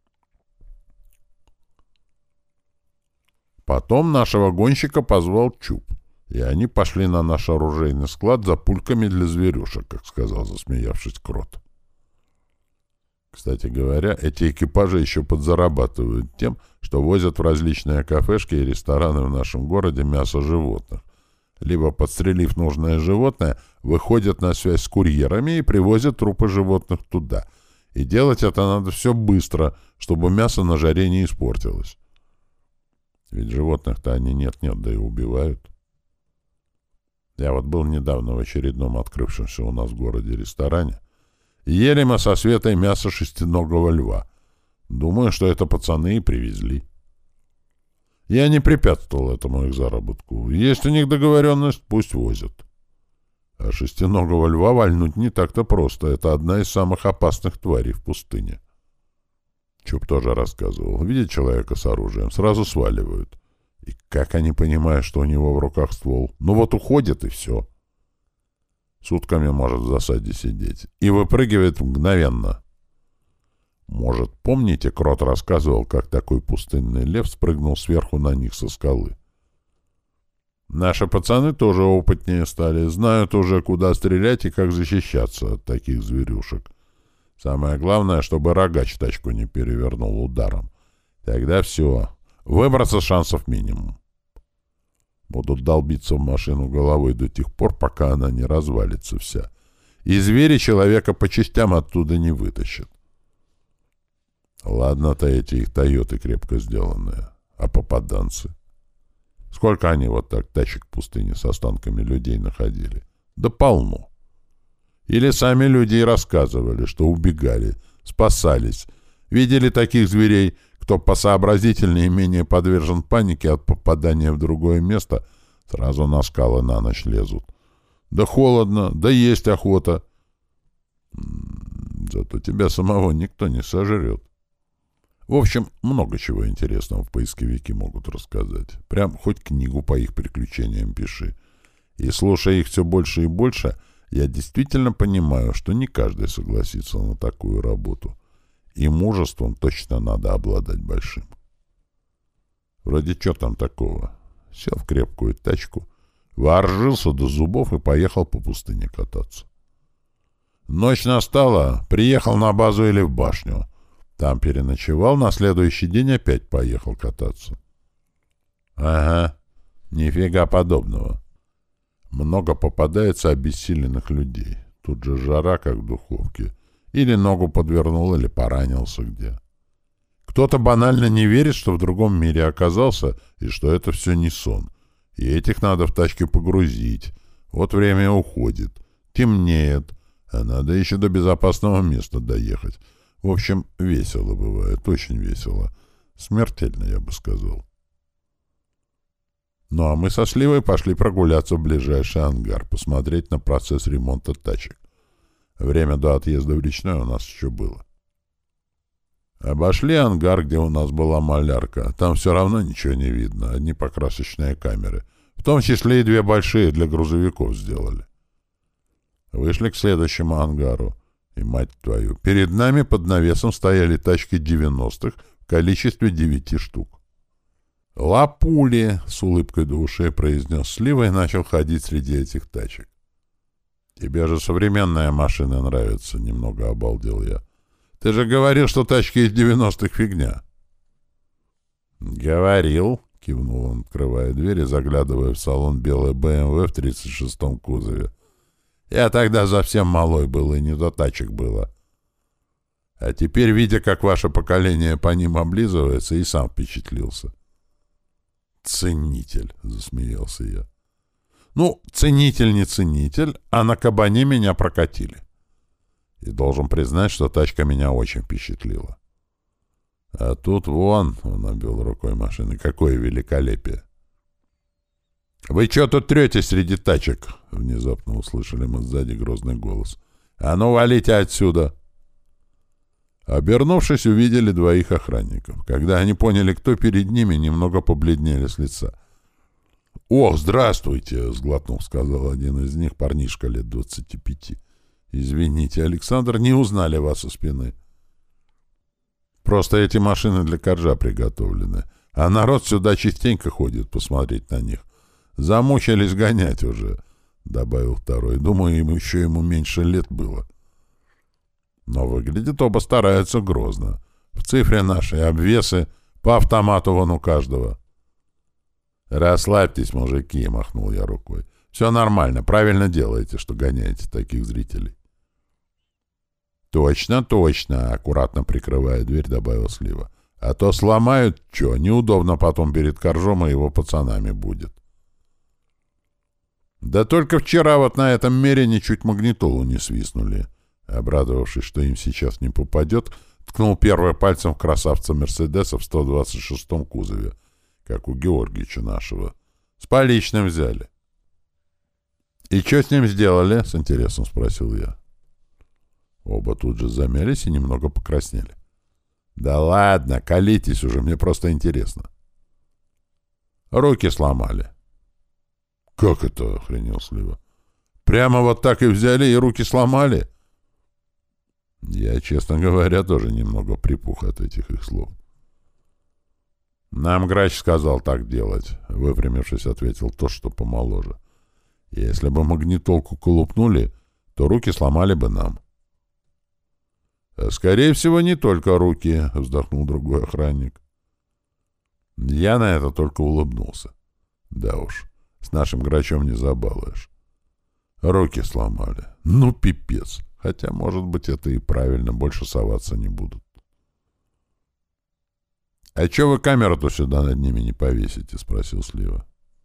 Потом нашего гонщика позвал Чуб, и они пошли на наш оружейный склад за пульками для зверюшек, как сказал, засмеявшись, Крот. Кстати говоря, эти экипажи еще подзарабатывают тем, что возят в различные кафешки и рестораны в нашем городе мясо животных. Либо, подстрелив нужное животное, выходят на связь с курьерами и привозят трупы животных туда. И делать это надо все быстро, чтобы мясо на жаре не испортилось. Ведь животных-то они нет-нет, да и убивают. Я вот был недавно в очередном открывшемся у нас в городе ресторане. Ели мы со Светой мясо шестиногого льва. Думаю, что это пацаны и привезли. Я не препятствовал этому их заработку. Есть у них договоренность, пусть возят. А шестиногого льва вальнуть не так-то просто. Это одна из самых опасных тварей в пустыне. Чуб тоже рассказывал. Видят человека с оружием, сразу сваливают. И как они понимают, что у него в руках ствол? Ну вот уходит, и все. Сутками может в засаде сидеть. И выпрыгивает мгновенно. Может, помните, Крот рассказывал, как такой пустынный лев спрыгнул сверху на них со скалы? Наши пацаны тоже опытнее стали, знают уже, куда стрелять и как защищаться от таких зверюшек. Самое главное, чтобы рогач тачку не перевернул ударом. Тогда все. Выбраться шансов минимум. Будут долбиться в машину головой до тех пор, пока она не развалится вся. И звери человека по частям оттуда не вытащат. Ладно-то эти их «Тойоты» крепко сделанные. А попаданцы? Сколько Сколько они вот так тачек в пустыне с останками людей находили? Да полно. Или сами люди и рассказывали, что убегали, спасались, видели таких зверей, кто посообразительнее и менее подвержен панике от попадания в другое место, сразу на скалы на ночь лезут. Да холодно, да есть охота. Зато тебя самого никто не сожрет. В общем, много чего интересного в поисковики могут рассказать. Прям хоть книгу по их приключениям пиши. И слушая их все больше и больше, я действительно понимаю, что не каждый согласится на такую работу. И мужеством точно надо обладать большим. Вроде что там такого? Сел в крепкую тачку, вооружился до зубов и поехал по пустыне кататься. Ночь настала, приехал на базу или в башню. Там переночевал, на следующий день опять поехал кататься. Ага, нифига подобного. Много попадается обессиленных людей. Тут же жара, как в духовке. Или ногу подвернул, или поранился где. Кто-то банально не верит, что в другом мире оказался, и что это все не сон. И этих надо в тачке погрузить. Вот время уходит. Темнеет. А надо еще до безопасного места доехать. В общем, весело бывает. Очень весело. Смертельно, я бы сказал. Ну, а мы со Сливой пошли прогуляться в ближайший ангар, посмотреть на процесс ремонта тачек. Время до отъезда в речной у нас еще было. Обошли ангар, где у нас была малярка. Там все равно ничего не видно, одни покрасочные камеры. В том числе и две большие для грузовиков сделали. Вышли к следующему ангару. И, мать твою, перед нами под навесом стояли тачки девяностых в количестве девяти штук. «Лапули!» — с улыбкой до ушей произнес Слива и начал ходить среди этих тачек. «Тебе же современная машина нравится», — немного обалдел я. «Ты же говорил, что тачки из девяностых фигня». «Говорил», — кивнул он, открывая дверь и заглядывая в салон белой бэ эм вэ в тридцать шестом кузове. «Я тогда совсем малой был, и не до тачек было. А теперь, видя, как ваше поколение по ним облизывается, и сам впечатлился». «Ценитель», — засмеялся я. «Ну, ценитель не ценитель, а на кабане меня прокатили. И должен признать, что тачка меня очень впечатлила. А тут вон, — он обвел рукой машины, — какое великолепие!» «Вы что тут трете среди тачек?» — внезапно услышали мы сзади грозный голос. «А ну, валите отсюда!» Обернувшись, увидели двоих охранников. Когда они поняли, кто перед ними, немного побледнели с лица. «Ох, здравствуйте!» — сглотнув, сказал один из них, парнишка лет двадцати пяти. «Извините, Александр, не узнали вас со спины. Просто эти машины для коржа приготовлены, а народ сюда частенько ходит посмотреть на них. Замучились гонять уже», — добавил второй. «Думаю, ему еще ему меньше лет было. Но выглядит оба стараются грозно. В цифре нашей обвесы, по автомату вон у каждого». «Расслабьтесь, мужики», — махнул я рукой. «Все нормально, правильно делаете, что гоняете таких зрителей». «Точно, точно», — аккуратно прикрывая дверь, добавил Слива. «А то сломают, что, неудобно потом перед коржом и его пацанами будет». «Да только вчера вот на этом мерине чуть магнитолу не свистнули». Обрадовавшись, что им сейчас не попадет, ткнул первым пальцем в красавца Мерседеса в сто двадцать шестом кузове, как у Георгича нашего. С поличным взяли. «И что с ним сделали?» — с интересом спросил я. Оба тут же замялись и немного покраснели. «Да ладно, колитесь уже, мне просто интересно». «Руки сломали». «Как это?» — охренел Слива. «Прямо вот так и взяли и руки сломали?» Я, честно говоря, тоже немного припух от этих их слов. «Нам грач сказал так делать», — выпрямившись, ответил тот, что помоложе. «Если бы магнитолку колупнули, то руки сломали бы нам». «Скорее всего, не только руки», — вздохнул другой охранник. Я на это только улыбнулся. Да уж, с нашим грачом не забалуешь. Руки сломали. Ну, пипец. Хотя, может быть, это и правильно, больше соваться не будут. — А чё вы камеру-то сюда над ними не повесите? — спросил Слива.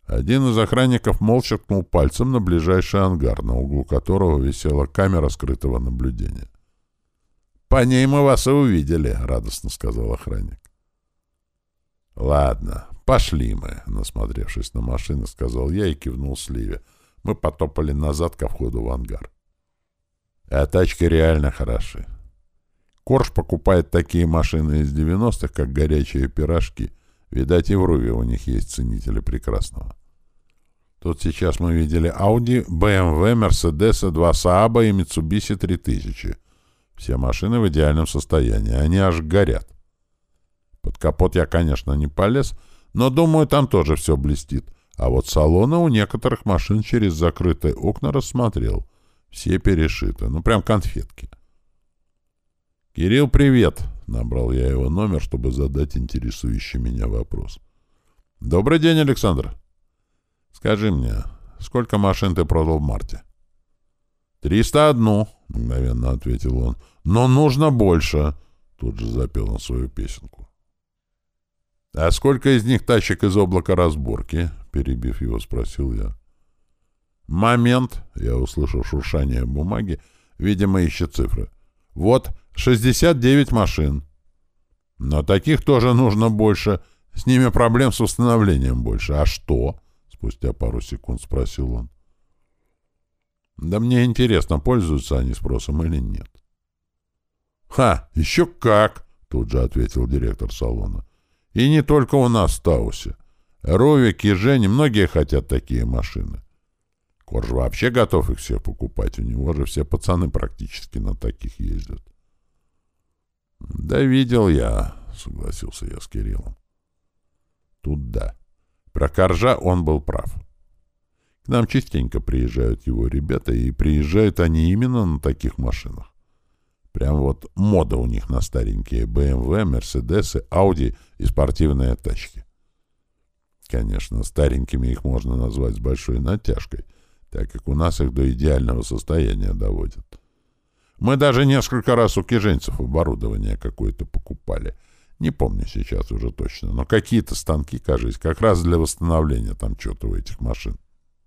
Один из охранников молча ткнул пальцем на ближайший ангар, на углу которого висела камера скрытого наблюдения. «По ней мы вас и увидели», — радостно сказал охранник. «Ладно, пошли мы», — насмотревшись на машины, сказал я и кивнул Сливе. Мы потопали назад ко входу в ангар. А тачки реально хороши. Корж покупает такие машины из девяностых, как горячие пирожки. Видать, и в Руве у них есть ценители прекрасного. Тут сейчас мы видели Audi, бэ эм вэ, Mercedes, два Saab и Mitsubishi три тысячи. Все машины в идеальном состоянии, они аж горят. Под капот я, конечно, не полез, но, думаю, там тоже все блестит. А вот салоны у некоторых машин через закрытые окна рассмотрел. Все перешиты, ну прям конфетки. «Кирилл, привет!» — набрал я его номер, чтобы задать интересующий меня вопрос. «Добрый день, Александр. Скажи мне, сколько машин ты продал в марте?» «Триста одну», — мгновенно ответил он. «Но нужно больше», — тут же запел он свою песенку. «А сколько из них тачек из облака разборки?» — перебив его, спросил я. «Момент», — я услышал шуршание бумаги, видимо, ищет цифры. «Вот, шестьдесят девять машин. Но таких тоже нужно больше. С ними проблем с установлением больше. А что?» — спустя пару секунд спросил он. «Да мне интересно, пользуются они спросом или нет». «Ха, еще как!» — тут же ответил директор салона. «И не только у нас в Таусе. Ровик и Жень, многие хотят такие машины. Корж вообще готов их всех покупать. У него же все пацаны практически на таких ездят». «Да видел я», — согласился я с Кириллом. Тут да. Про Коржа он был прав. К нам частенько приезжают его ребята, и приезжают они именно на таких машинах. Прям вот мода у них на старенькие бэ эм вэ, Мерседесы, Ауди и спортивные тачки. Конечно, старенькими их можно назвать с большой натяжкой, так как у нас их до идеального состояния доводят. Мы даже несколько раз у киженцев оборудование какое-то покупали. Не помню сейчас уже точно, но какие-то станки, кажется, как раз для восстановления там что-то у этих машин.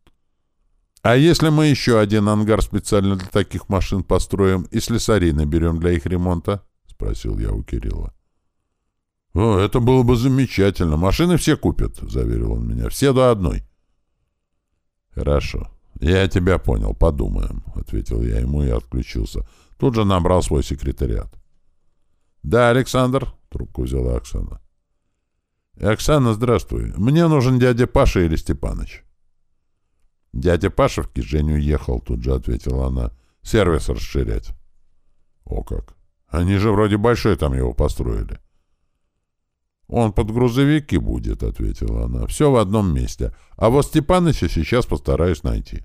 «А если мы еще один ангар специально для таких машин построим и слесарей наберем для их ремонта?» — спросил я у Кирилла. «О, это было бы замечательно. Машины все купят», — заверил он меня. «Все до одной». «Хорошо. Я тебя понял. Подумаем», — ответил я ему и отключился. Тут же набрал свой секретариат. «Да, Александр», — трубку взяла Оксана. «Оксана, здравствуй. Мне нужен дядя Паша или Степаныч». «Дядя Паша в Кижень уехал», — тут же ответила она. «Сервис расширять». «О как! Они же вроде большой там его построили». «Он под грузовики будет», — ответила она. «Все в одном месте. А вот Степаныча сейчас постараюсь найти».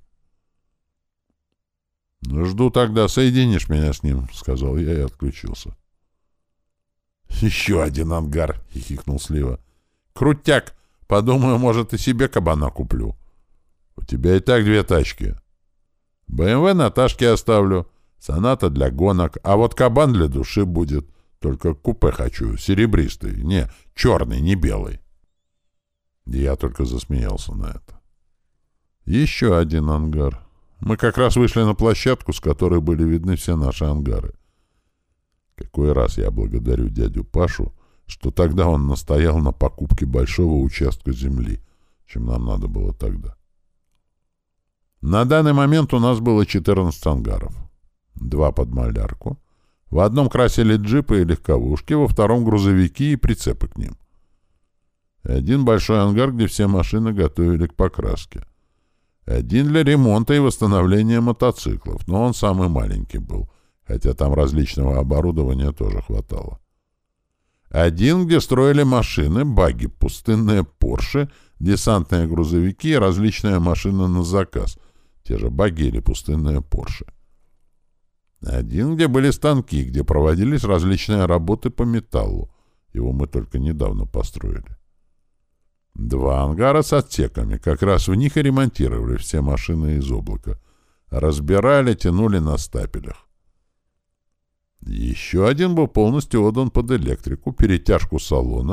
«Жду тогда. Соединишь меня с ним», — сказал я и отключился. «Еще один ангар», — хихикнул Слива. «Крутяк! Подумаю, может, и себе кабана куплю. У тебя и так две тачки. бэ эм вэ Наташке оставлю, Соната для гонок, а вот кабан для души будет. Только купе хочу, серебристый, не, черный, не белый». Я только засмеялся на это. Еще один ангар. Мы как раз вышли на площадку, с которой были видны все наши ангары. Какой раз я благодарю дядю Пашу, что тогда он настоял на покупке большого участка земли, чем нам надо было тогда. На данный момент у нас было четырнадцать ангаров. Два под малярку. В одном красили джипы и легковушки, во втором грузовики и прицепы к ним. Один большой ангар, где все машины готовили к покраске. Один для ремонта и восстановления мотоциклов, но он самый маленький был, хотя там различного оборудования тоже хватало. Один, где строили машины, багги, пустынные Порше, десантные грузовики и различные машины на заказ, те же багги или пустынные Порше. Один, где были станки, где проводились различные работы по металлу. Его мы только недавно построили. Два ангара с отсеками, как раз в них и ремонтировали все машины из облака. Разбирали, тянули на стапелях. Еще один был полностью отдан под электрику, перетяжку салона,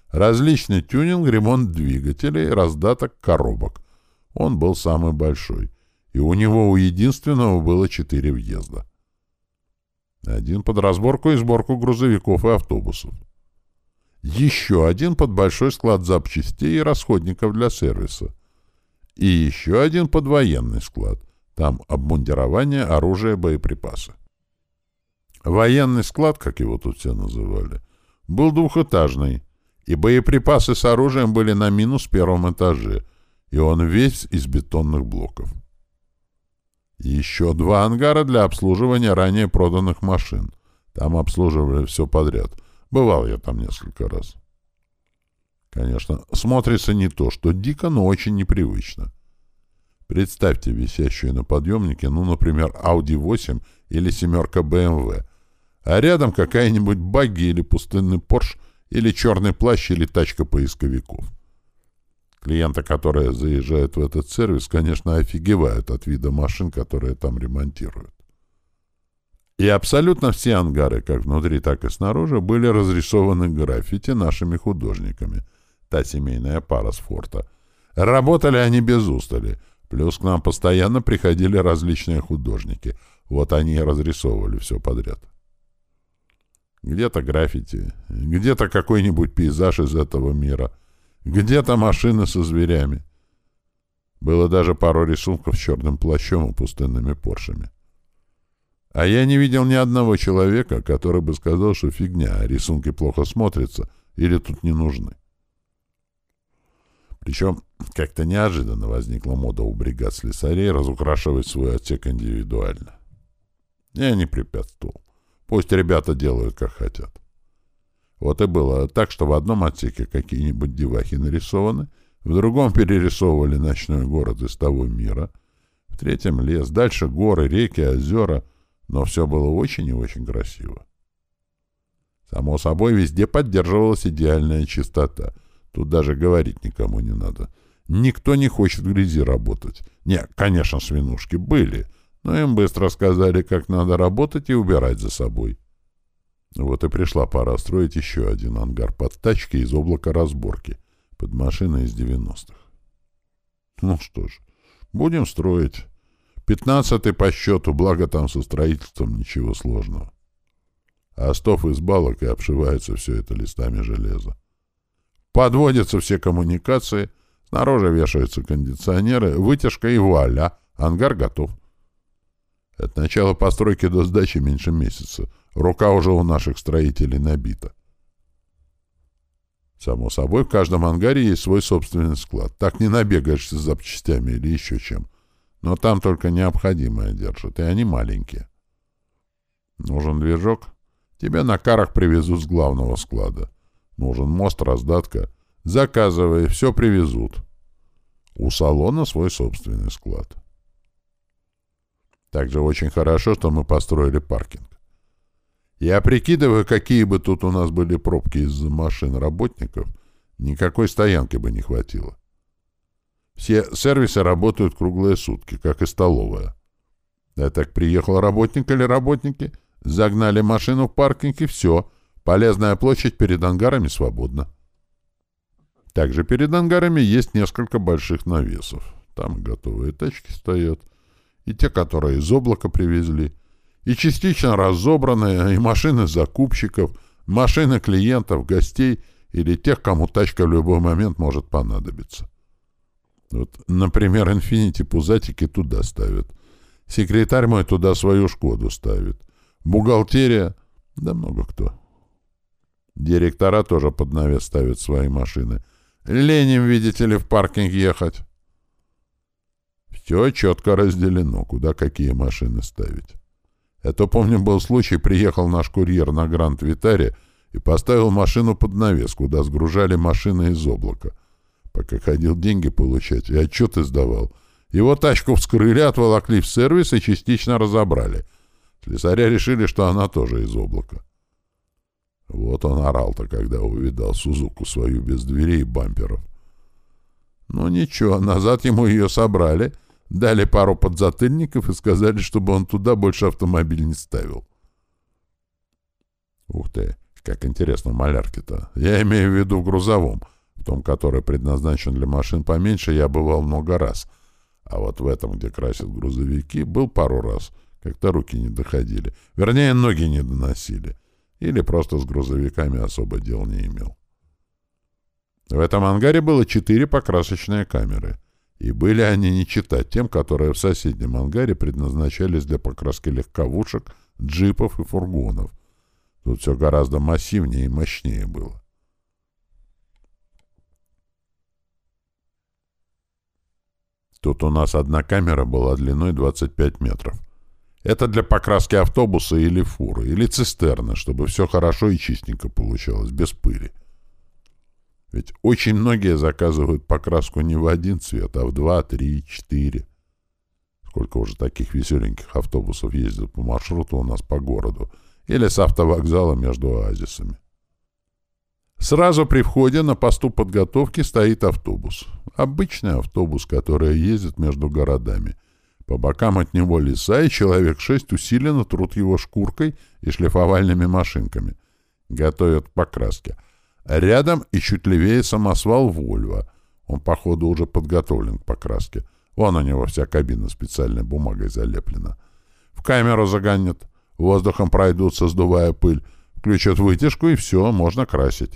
Различный тюнинг, ремонт двигателей, раздаток коробок. Он был самый большой. И у него у единственного было четыре въезда. Один под разборку и сборку грузовиков и автобусов. Еще один под большой склад запчастей и расходников для сервиса. И еще один под военный склад. Там обмундирование, оружие, боеприпасы. Военный склад, как его тут все называли, был двухэтажный, и боеприпасы с оружием были на минус первом этаже, и он весь из бетонных блоков. Еще два ангара для обслуживания ранее проданных машин. Там обслуживали все подряд. Бывал я там несколько раз. Конечно, смотрится не то, что дико, но очень непривычно. Представьте висящую на подъемнике, ну, например, Audi восемь или семерка бэ эм вэ, а рядом какая-нибудь багги или пустынный Порш, или черный плащ, или тачка поисковиков. Клиенты, которые заезжают в этот сервис, конечно, офигевают от вида машин, которые там ремонтируют. И абсолютно все ангары, как внутри, так и снаружи, были разрисованы граффити нашими художниками. Та семейная пара с форта. Работали они без устали. Плюс к нам постоянно приходили различные художники. Вот они и разрисовывали все подряд. Где-то граффити, где-то какой-нибудь пейзаж из этого мира, где-то машины со зверями. Было даже пару рисунков с черным плащом и пустынными поршами. А я не видел ни одного человека, который бы сказал, что фигня, рисунки плохо смотрятся или тут не нужны. Причем как-то неожиданно возникла мода у бригад слесарей разукрашивать свой отсек индивидуально. Я не препятствовал. Пусть ребята делают, как хотят. Вот и было так, что в одном отсеке какие-нибудь девахи нарисованы, в другом перерисовывали ночной город из того мира, в третьем лес, дальше горы, реки, озера, но все было очень и очень красиво. Само собой, везде поддерживалась идеальная чистота. Тут даже говорить никому не надо. Никто не хочет в грязи работать. Не, конечно, свинушки были, но им быстро сказали, как надо работать и убирать за собой. Вот и пришла пора строить еще один ангар под тачки из облака разборки, под машины из девяностых. Ну что ж, будем строить. Пятнадцатый по счету, благо там со строительством ничего сложного. Остов из балок и обшивается все это листами железа. Подводятся все коммуникации, снаружи вешаются кондиционеры, вытяжка и вуаля, ангар готов. От начала постройки до сдачи меньше месяца. Рука уже у наших строителей набита. Само собой, в каждом ангаре есть свой собственный склад. Так не набегаешься с запчастями или еще чем. Но там только необходимое держат, и они маленькие. Нужен движок? Тебя на карах привезут с главного склада. Нужен мост, раздатка. Заказывай, все привезут. У салона свой собственный склад. Также очень хорошо, что мы построили паркинг. Я прикидываю, какие бы тут у нас были пробки из-за машин работников, никакой стоянки бы не хватило. Все сервисы работают круглые сутки, как и столовая. Я так приехал работник или работники, загнали машину в паркинг и все, полезная площадь перед ангарами свободна. Также перед ангарами есть несколько больших навесов. Там готовые тачки стоят, и те, которые из облака привезли, и частично разобранные, и машины закупщиков, машины клиентов, гостей или тех, кому тачка в любой момент может понадобиться. Вот, например, Infiniti пузатики туда ставят. Секретарь мой туда свою Шкоду ставит. Бухгалтерия, да много кто. Директора тоже под навес ставят свои машины. Лень им, видите ли, в паркинг ехать. Все четко разделено, куда какие машины ставить. Я то помню, был случай, приехал наш курьер на Гранд Витаре и поставил машину под навес, куда сгружали машины из облака. Пока ходил деньги получать и отчеты сдавал. Его тачку вскрыли, отволокли в сервис и частично разобрали. Слесаря решили, что она тоже из облака. Вот он орал-то, когда увидал Сузуку свою без дверей и бамперов. Ну ничего, назад ему ее собрали, дали пару подзатыльников и сказали, чтобы он туда больше автомобиль не ставил. Ух ты! Как интересно в малярке-то. Я имею в виду в грузовом. В том, который предназначен для машин поменьше, я бывал много раз. А вот в этом, где красят грузовики, был пару раз. Как-то руки не доходили. Вернее, ноги не доносили. Или просто с грузовиками особо дел не имел. В этом ангаре было четыре покрасочные камеры. И были они не читать тем, которые в соседнем ангаре предназначались для покраски легковушек, джипов и фургонов. Тут все гораздо массивнее и мощнее было. Тут у нас одна камера была длиной двадцать пять метров. Это для покраски автобуса или фуры, или цистерны, чтобы все хорошо и чистенько получалось, без пыли. Ведь очень многие заказывают покраску не в один цвет, а в два, три, четыре. Сколько уже таких веселеньких автобусов ездит по маршруту у нас по городу или с автовокзала между оазисами. Сразу при входе на посту подготовки стоит автобус. Обычный автобус, который ездит между городами. По бокам от него леса, и человек шесть усиленно трут его шкуркой и шлифовальными машинками. Готовят к покраске. Рядом и чуть левее самосвал «Вольво». Он, походу, уже подготовлен к покраске. Вон у него вся кабина специальной бумагой залеплена. В камеру загонят, воздухом пройдутся, сдувая пыль, включат вытяжку, и все, можно красить.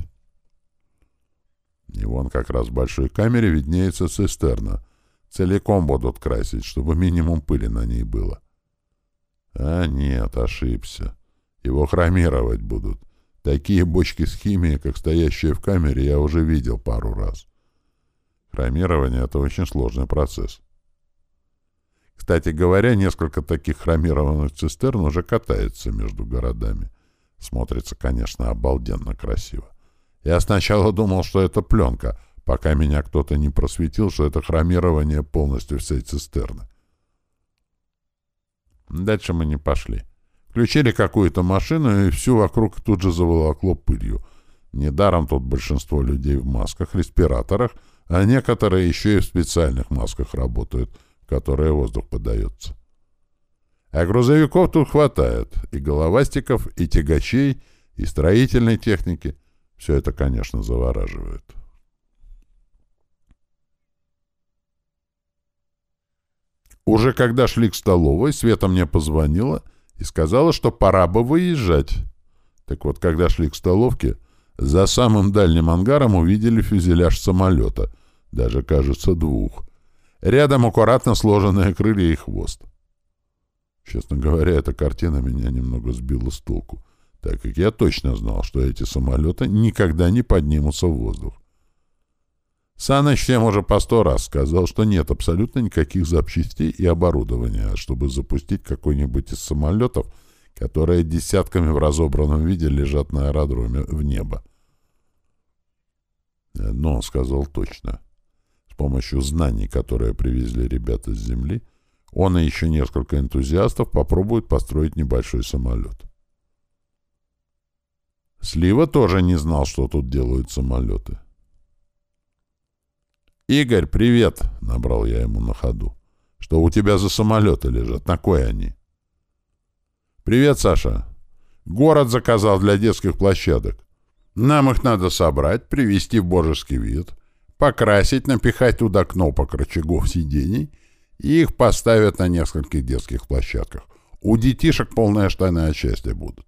И вон как раз в большой камере виднеется цистерна. Целиком будут красить, чтобы минимум пыли на ней было. А нет, ошибся. Его хромировать будут. Такие бочки с химией, как стоящие в камере, я уже видел пару раз. Хромирование — это очень сложный процесс. Кстати говоря, несколько таких хромированных цистерн уже катается между городами. Смотрится, конечно, обалденно красиво. Я сначала думал, что это пленка, пока меня кто-то не просветил, что это хромирование полностью всей цистерны. Дальше мы не пошли. Включили какую-то машину, и всю вокруг тут же заволокло пылью. Недаром тут большинство людей в масках, респираторах, а некоторые еще и в специальных масках работают, в которые воздух подается. А грузовиков тут хватает. И головастиков, и тягачей, и строительной техники. Все это, конечно, завораживает. Уже когда шли к столовой, Света мне позвонила и сказала, что пора бы выезжать. Так вот, когда шли к столовке, за самым дальним ангаром увидели фюзеляж самолета, даже, кажется, двух. Рядом аккуратно сложенные крылья и хвост. Честно говоря, эта картина меня немного сбила с толку, так как я точно знал, что эти самолеты никогда не поднимутся в воздух. Саныч всем уже по сто раз сказал, что нет абсолютно никаких запчастей и оборудования, чтобы запустить какой-нибудь из самолетов, которые десятками в разобранном виде лежат на аэродроме, в небо. Но он сказал точно. С помощью знаний, которые привезли ребята с Земли, он и еще несколько энтузиастов попробуют построить небольшой самолет. Слива тоже не знал, что тут делают самолеты. «Игорь, привет!» — набрал я ему на ходу. «Что у тебя за самолеты лежат? На кой они?» «Привет, Саша. Город заказал для детских площадок. Нам их надо собрать, привести в божеский вид, покрасить, напихать туда кнопок, рычагов, сидений, и их поставят на нескольких детских площадках. У детишек полные штаны от счастья будут».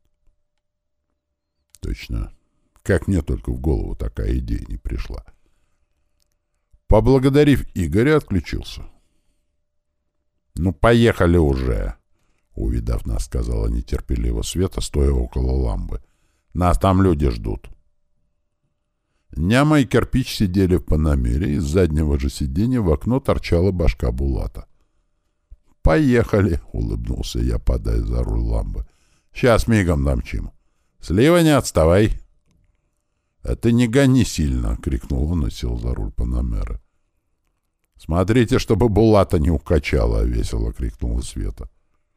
Точно. Как мне только в голову такая идея не пришла. Поблагодарив Игоря, отключился. «Ну, поехали уже!» — увидав нас, сказала нетерпеливо Света, стоя около ламбы. «Нас там люди ждут». Няма и Кирпич сидели в Панамере, из заднего же сиденья в окно торчала башка Булата. «Поехали!» — улыбнулся я, падая за руль ламбы. «Сейчас мигом домчим. Слива, не отставай!» «А ты не гони сильно!» — крикнул он и сел за руль Панамеры. «Смотрите, чтобы Булата не укачала!» — весело крикнула Света.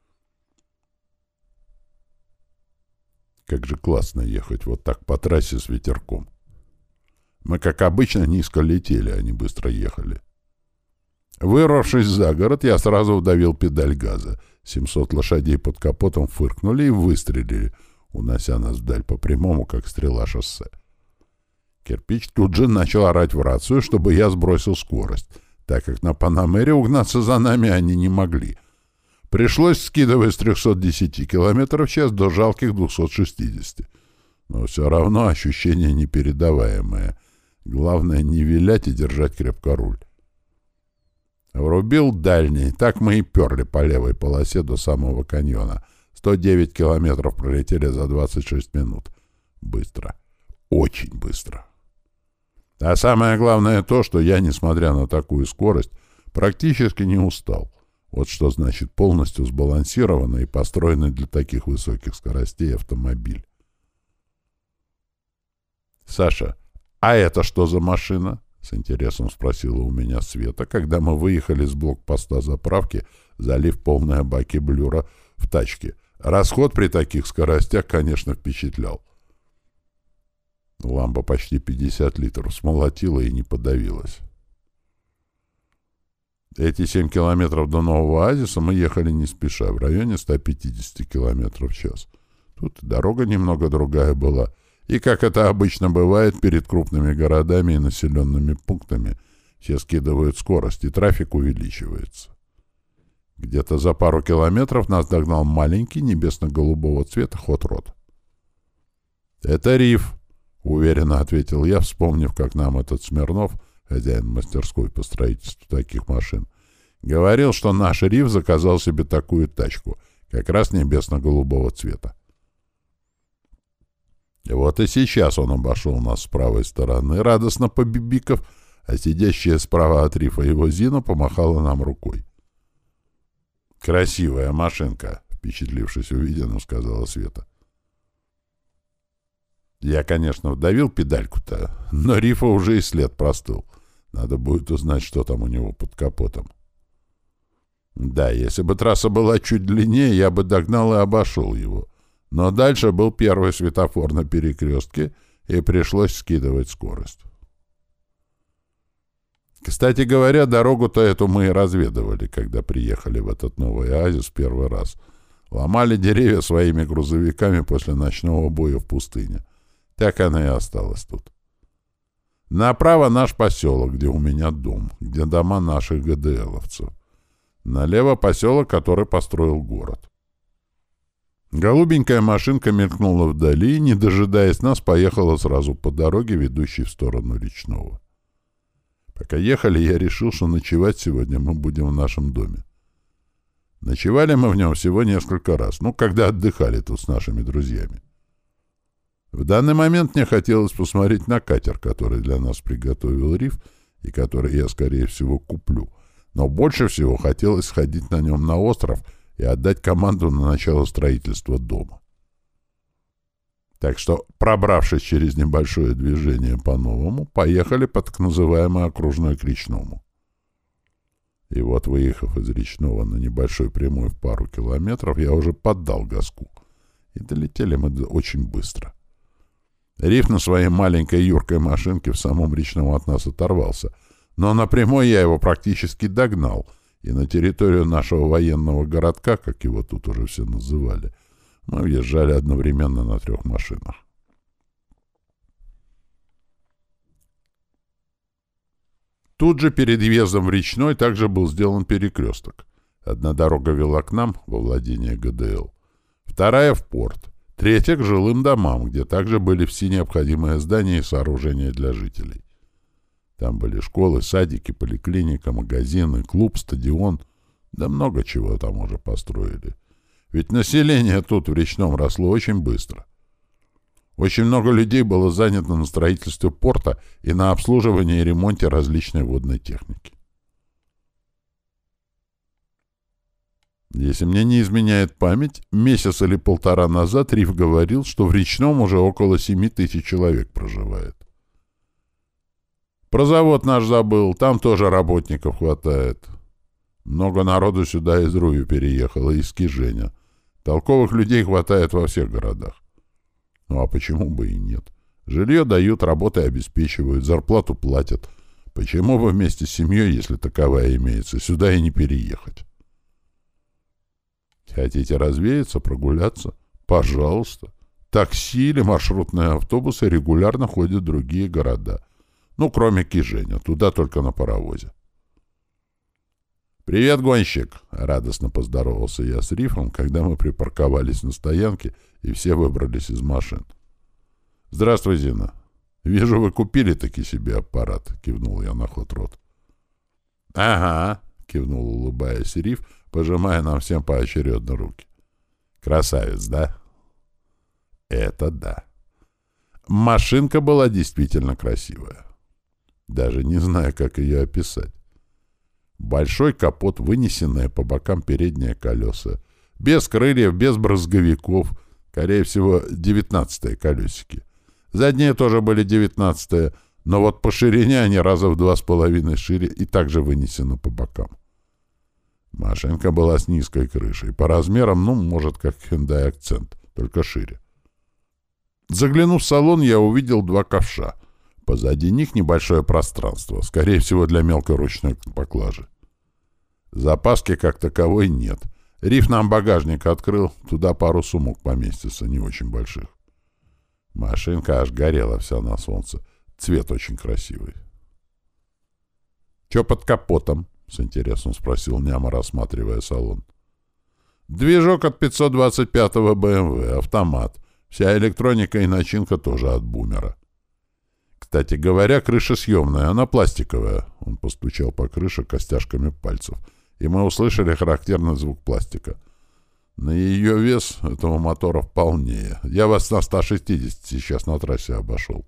Как же классно ехать вот так по трассе с ветерком. Мы, как обычно, низко летели, а не быстро ехали. Вырвавшись за город, я сразу вдавил педаль газа. семьсот лошадей под капотом фыркнули и выстрелили. унося нас вдаль по прямому, как стрела шоссе. Кирпич тут же начал орать в рацию, чтобы я сбросил скорость, так как на Панамере угнаться за нами они не могли. Пришлось скидывать с трёхсот десяти километров в час до жалких двухсот шестидесяти. Но все равно ощущение непередаваемое. Главное — не вилять и держать крепко руль. Врубил дальний. Так мы и перли по левой полосе до самого каньона. сто девять километров пролетели за двадцать шесть минут. Быстро. Очень быстро. А самое главное то, что я, несмотря на такую скорость, практически не устал. Вот что значит полностью сбалансированный и построенный для таких высоких скоростей автомобиль. «Саша, а это что за машина?» — с интересом спросила у меня Света, когда мы выехали с блокпоста заправки, залив полные баки блюра в тачке. Расход при таких скоростях, конечно, впечатлял. Ламба почти пятьдесят литров смолотила и не подавилась. Эти семь километров до Нового Оазиса мы ехали не спеша, в районе ста пятидесяти километров в час. Тут дорога немного другая была, и, как это обычно бывает, перед крупными городами и населенными пунктами все скидывают скорость, и трафик увеличивается. Где-то за пару километров нас догнал маленький небесно-голубого цвета хот-род. «Это Риф», — уверенно ответил я, вспомнив, как нам этот Смирнов, хозяин мастерской по строительству таких машин, говорил, что наш Риф заказал себе такую тачку, как раз небесно-голубого цвета. И вот и сейчас он обошел нас с правой стороны, радостно побибиков, а сидящая справа от Рифа его Зина помахала нам рукой. «Красивая машинка», — впечатлившись увиденным, сказала Света. Я, конечно, вдавил педальку-то, но Рифа уже и след простыл. Надо будет узнать, что там у него под капотом. Да, если бы трасса была чуть длиннее, я бы догнал и обошел его. Но дальше был первый светофор на перекрестке, и пришлось скидывать скорость. Кстати говоря, дорогу-то эту мы и разведывали, когда приехали в этот новый оазис в первый раз. Ломали деревья своими грузовиками после ночного боя в пустыне. Так она и осталась тут. Направо наш поселок, где у меня дом, где дома наших ГДЛовцев. Налево поселок, который построил город. Голубенькая машинка мелькнула вдали и, не дожидаясь нас, поехала сразу по дороге, ведущей в сторону речного. Пока ехали, я решил, что ночевать сегодня мы будем в нашем доме. Ночевали мы в нем всего несколько раз, ну, когда отдыхали тут с нашими друзьями. В данный момент мне хотелось посмотреть на катер, который для нас приготовил Риф и который я, скорее всего, куплю. Но больше всего хотелось сходить на нем на остров и отдать команду на начало строительства дома. Так что, пробравшись через небольшое движение по-новому, поехали по так называемой окружной к речному. И вот, выехав из речного на небольшой прямой в пару километров, я уже поддал газку. И долетели мы очень быстро. Риф на своей маленькой юркой машинке в самом речном от нас оторвался, но на прямой я его практически догнал, и на территорию нашего военного городка, как его тут уже все называли, мы въезжали одновременно на трех машинах. Тут же перед въездом в речной также был сделан перекресток. Одна дорога вела к нам, во владение ГДЛ, вторая — в порт, третья — к жилым домам, где также были все необходимые здания и сооружения для жителей. Там были школы, садики, поликлиника, магазины, клуб, стадион, да много чего там уже построили. Ведь население тут в речном росло очень быстро. Очень много людей было занято на строительстве порта и на обслуживании и ремонте различной водной техники. Если мне не изменяет память, месяц или полтора назад Риф говорил, что в речном уже около семи тысяч человек проживает. Про завод наш забыл, там тоже работников хватает. Много народу сюда из Рую переехало, из Киженя. Толковых людей хватает во всех городах. Ну а почему бы и нет? Жилье дают, работы обеспечивают, зарплату платят. Почему бы вместе с семьей, если таковая имеется, сюда и не переехать? Хотите развеяться, прогуляться? Пожалуйста. Такси или маршрутные автобусы регулярно ходят в другие города. Ну, кроме Киженя, туда только на паровозе. «Привет, гонщик!» — радостно поздоровался я с Рифом, когда мы припарковались на стоянке и все выбрались из машин. «Здравствуй, Зина. Вижу, вы купили-таки себе аппарат», — кивнул я на хот-рот. «Ага», — кивнул, улыбаясь Риф, пожимая нам всем поочередно руки. «Красавец, да?» «Это да». Машинка была действительно красивая. Даже не знаю, как ее описать. Большой капот, вынесенные по бокам передние колеса. Без крыльев, без брызговиков. Скорее всего, девятнадцатые колесики. Задние тоже были девятнадцатые, но вот по ширине они раза в два с половиной шире и также вынесены по бокам. Машинка была с низкой крышей. По размерам, ну, может, как Hyundai Accent, только шире. Заглянув в салон, я увидел два ковша. Позади них небольшое пространство, скорее всего, для мелкой ручной поклажи. Запаски как таковой нет. Риф нам багажник открыл, туда пару сумок поместится, не очень больших. Машинка аж горела вся на солнце. Цвет очень красивый. — Чё под капотом? — с интересом спросил Няма, рассматривая салон. — Движок от пятьсот двадцать пятого бэ эм вэ, автомат. Вся электроника и начинка тоже от Бумера. Кстати говоря, крыша съемная, она пластиковая. Он постучал по крыше костяшками пальцев, и мы услышали характерный звук пластика. На ее вес этого мотора вполне. Я вас на ста шестидесяти сейчас на трассе обошел.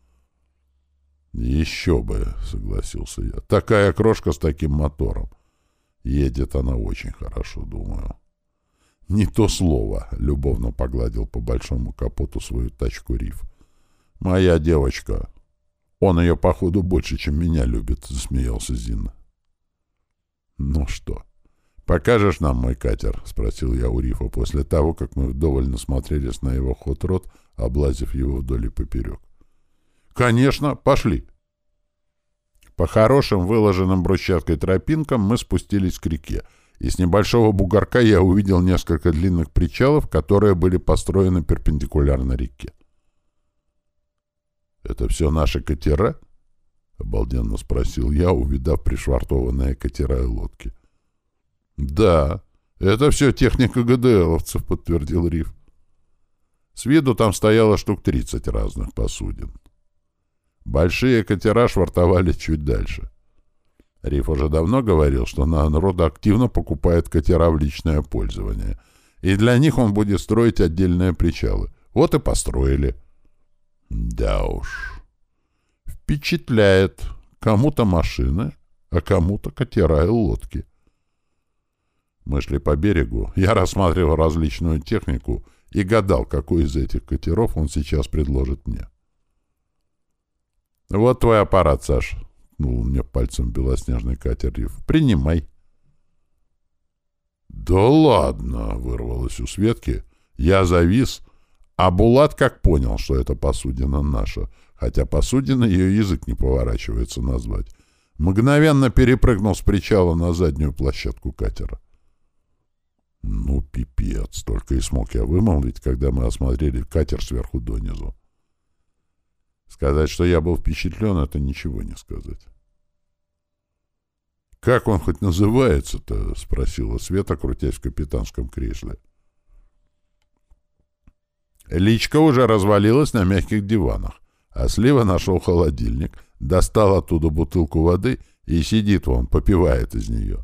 Еще бы, согласился я. Такая крошка с таким мотором. Едет она очень хорошо, думаю. Не то слово, любовно погладил по большому капоту свою тачку Риф. Моя девочка. Он ее, походу, больше, чем меня любит, засмеялся Зина. Ну что, покажешь нам мой катер? Спросил я у Рифа после того, как мы вдоволь насмотрелись на его хот-рот, облазив его вдоль и поперек. Конечно, пошли. По хорошим, выложенным брусчаткой тропинкам мы спустились к реке, и с небольшого бугорка я увидел несколько длинных причалов, которые были построены перпендикулярно реке. «Это все наши катера?» — обалденно спросил я, увидав пришвартованные катера и лодки. «Да, это все техника ГДЛовцев», — подтвердил Риф. С виду там стояло штук тридцать разных посудин. Большие катера швартовали чуть дальше. Риф уже давно говорил, что народ активно покупает катера в личное пользование, и для них он будет строить отдельные причалы. Вот и построили. Да уж. Впечатляет. Кому-то машины, а кому-то катера и лодки. Мы шли по берегу. Я рассматривал различную технику и гадал, какой из этих катеров он сейчас предложит мне. «Вот твой аппарат, Саш», — ткнул мне пальцем белоснежный катер Риф. «Принимай». «Да ладно!» — вырвалось у Светки. Я завис, а Булат как понял, что это посудина наша, хотя посудина ее язык не поворачивается назвать. Мгновенно перепрыгнул с причала на заднюю площадку катера. Ну, пипец, только и смог я вымолвить, когда мы осмотрели катер сверху донизу. Сказать, что я был впечатлен, это ничего не сказать. «Как он хоть называется-то?» — спросила Света, крутясь в капитанском кресле. Личка уже развалилась на мягких диванах, а Слива нашел холодильник, достал оттуда бутылку воды и сидит вон, попивает из нее.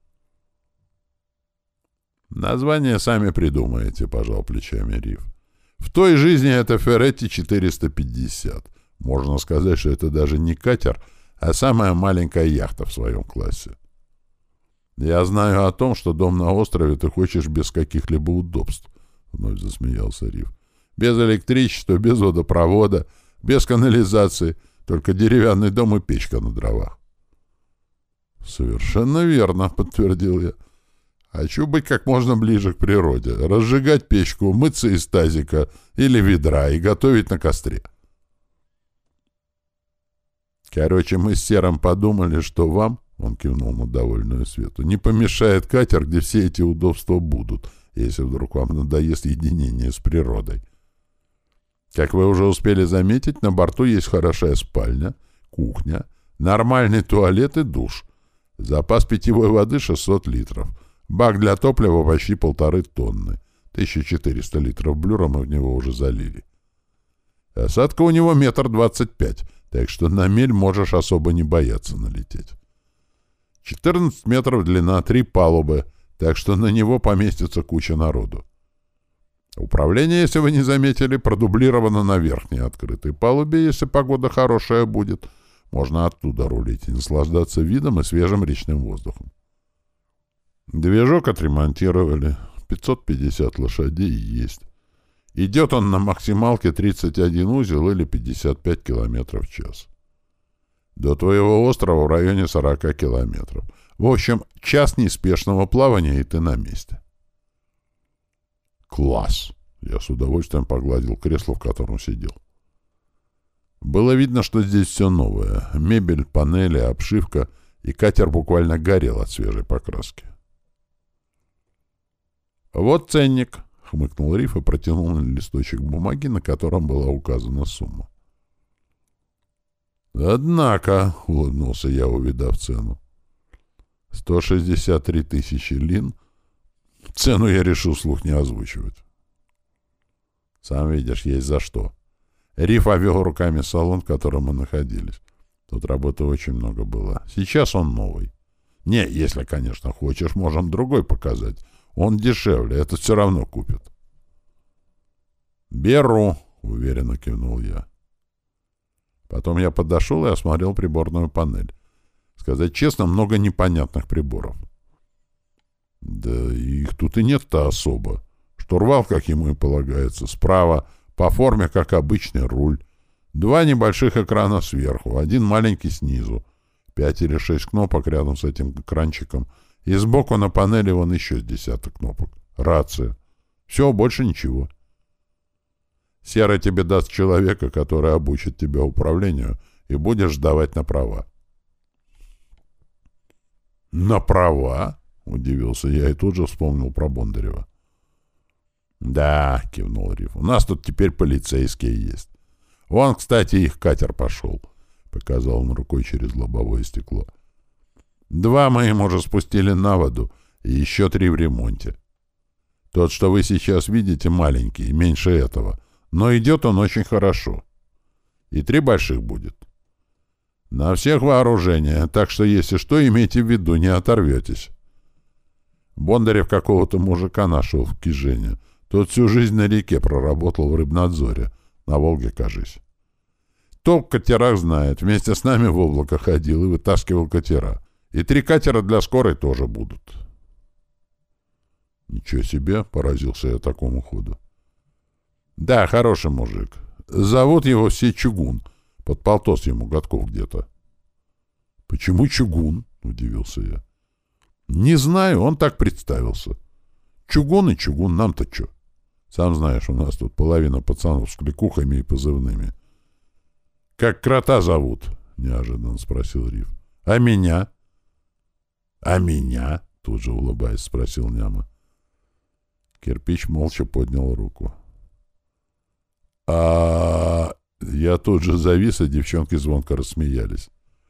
«Название сами придумаете», — пожал плечами Риф. «В той жизни это Ферретти четыреста пятьдесят. Можно сказать, что это даже не катер, а самая маленькая яхта в своем классе. Я знаю о том, что дом на острове ты хочешь без каких-либо удобств», — вновь засмеялся Риф. «Без электричества, без водопровода, без канализации, только деревянный дом и печка на дровах». «Совершенно верно», — подтвердил я. «Хочу быть как можно ближе к природе, разжигать печку, мыться из тазика или ведра и готовить на костре». «Короче, мы с Серым подумали, что вам, — он кивнул на довольную Свету, — не помешает катер, где все эти удобства будут, если вдруг вам надоест единение с природой». Как вы уже успели заметить, на борту есть хорошая спальня, кухня, нормальный туалет и душ. Запас питьевой воды шестьсот литров. Бак для топлива почти полторы тонны. тысяча четыреста литров блюра мы в него уже залили. Осадка у него метр двадцать пять, так что на мель можешь особо не бояться налететь. четырнадцать метров длина, три палубы, так что на него поместится куча народу. Управление, если вы не заметили, продублировано на верхней открытой палубе, если погода хорошая будет. Можно оттуда рулить и наслаждаться видом и свежим речным воздухом. Движок отремонтировали, пятьсот пятьдесят лошадей есть. Идет он на максималке тридцать один узел или пятьдесят пять километров в час. До твоего острова в районе сорок километров. В общем, час неспешного плавания, и ты на месте. Класс! Я с удовольствием погладил кресло, в котором сидел. Было видно, что здесь все новое. Мебель, панели, обшивка, и катер буквально горел от свежей покраски. «Вот ценник», — хмыкнул Риф и протянул на листочек бумаги, на котором была указана сумма. «Однако», — улыбнулся я, увидав цену, — «сто шестьдесят три тысячи лин». Цену я решил вслух не озвучивать. Сам видишь, есть за что. Риф обвел руками салон, в котором мы находились. Тут работы очень много было. Сейчас он новый. Не, если, конечно, хочешь, можем другой показать. Он дешевле, это все равно купят. «Беру», — уверенно кивнул я. Потом я подошел и осмотрел приборную панель. Сказать честно, много непонятных приборов. Да их тут и нет-то особо. Штурвал, как ему и полагается, справа, по форме, как обычный руль. Два небольших экрана сверху, один маленький снизу. Пять или шесть кнопок рядом с этим экранчиком. И сбоку на панели вон еще с десяток кнопок. Рация. Все, больше ничего. Серый тебе даст человека, который обучит тебя управлению, и будешь сдавать на права. «На права?» — удивился я и тут же вспомнил про Бондарева. «Да», — кивнул Риф, — «у нас тут теперь полицейские есть. Вон, кстати, их катер пошел», — показал он рукой через лобовое стекло. «Два мы им уже спустили на воду, и еще три в ремонте. Тот, что вы сейчас видите, маленький, меньше этого, но идет он очень хорошо. И три больших будет. На всех вооружение, так что, если что, имейте в виду, не оторветесь». Бондарев какого-то мужика нашел в Кижине. Тот всю жизнь на реке проработал в рыбнадзоре. На Волге, кажись. Толк в катерах знает. Вместе с нами в облако ходил и вытаскивал катера. И три катера для скорой тоже будут. Ничего себе, поразился я такому ходу. Да, хороший мужик. Зовут его все Чугун. Под полтос ему годков где-то. Почему Чугун? Удивился я. Не знаю, он так представился. Чугун и Чугун, нам-то что? Сам знаешь, у нас тут половина пацанов с кликухами и позывными. — Как крота зовут? — неожиданно спросил Риф. — А меня? — А меня? — тут же улыбаясь спросил Няма. Кирпич молча поднял руку. — А... Я тут же завис, и девчонки звонко рассмеялись.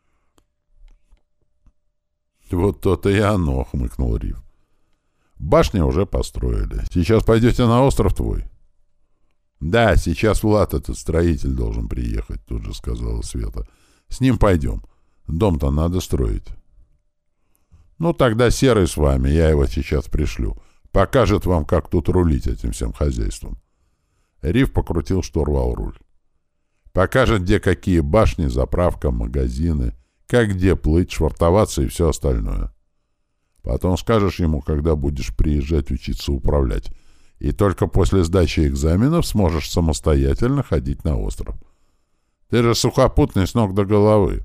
— Вот то-то и оно, — хмыкнул Риф. Башни уже построили. Сейчас пойдете на остров твой? — Да, сейчас Влад, этот строитель, должен приехать, — тут же сказала Света. — С ним пойдем. Дом-то надо строить. — Ну, тогда Серый с вами, я его сейчас пришлю. Покажет вам, как тут рулить этим всем хозяйством. Риф покрутил штурвал руль. Покажет, где какие башни, заправка, магазины, как где плыть, швартоваться и все остальное. Потом скажешь ему, когда будешь приезжать учиться управлять, и только после сдачи экзаменов сможешь самостоятельно ходить на остров. Ты же сухопутный с ног до головы.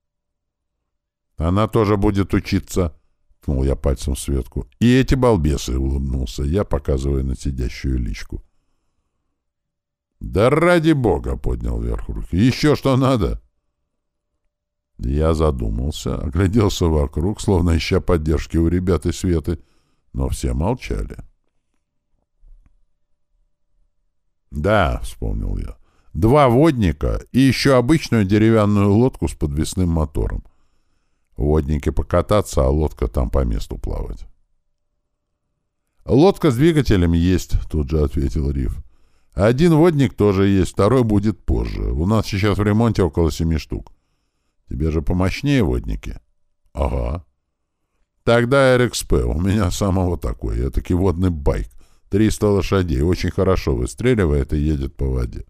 Она тоже будет учиться, — ткнул я пальцем в Светку. И эти балбесы, — улыбнулся я, показывая на сидящую личку. Да ради бога, — поднял вверх руки. Еще что надо? Я задумался, огляделся вокруг, словно ища поддержки у ребят и Светы, но все молчали. «Да», — вспомнил я, Два водника и еще обычную деревянную лодку с подвесным мотором. Водники покататься, а лодка там по месту плавать. «Лодка с двигателем есть», — тут же ответил Риф. «Один водник тоже есть, второй будет позже. У нас сейчас в ремонте около семи штук. Тебе же помощнее водники?» «Ага». «Тогда эр икс пи. У меня самого такой. Этакий водный байк. триста лошадей. Очень хорошо выстреливает и едет по воде».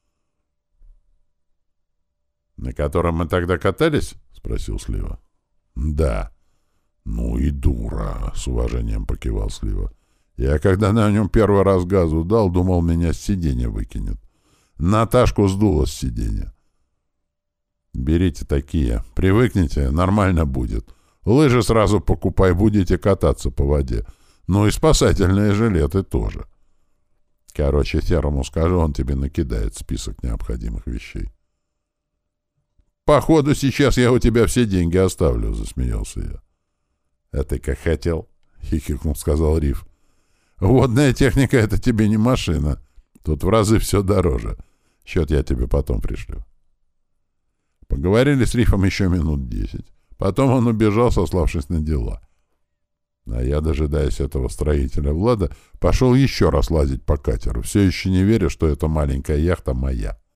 «На котором мы тогда катались?» — спросил Слива. «Да». «Ну и дура», — с уважением покивал Слива. «Я, когда на нем первый раз газу дал, думал, меня с сиденья выкинет. Наташку сдуло с сиденья». «Берите такие. Привыкните, нормально будет. Лыжи сразу покупай, будете кататься по воде. Ну и спасательные жилеты тоже. Короче, Серому скажу, он тебе накидает список необходимых вещей». «Походу, сейчас я у тебя все деньги оставлю», — засмеялся я. «А ты как хотел», — хихикнул, сказал Риф. «Водная техника — это тебе не машина. Тут в разы все дороже. Счет я тебе потом пришлю». Поговорили с Рифом еще минут десять. Потом он убежал, сославшись на дела. А я, дожидаясь этого строителя Влада, пошел еще раз лазить по катеру, все еще не веря, что эта маленькая яхта моя.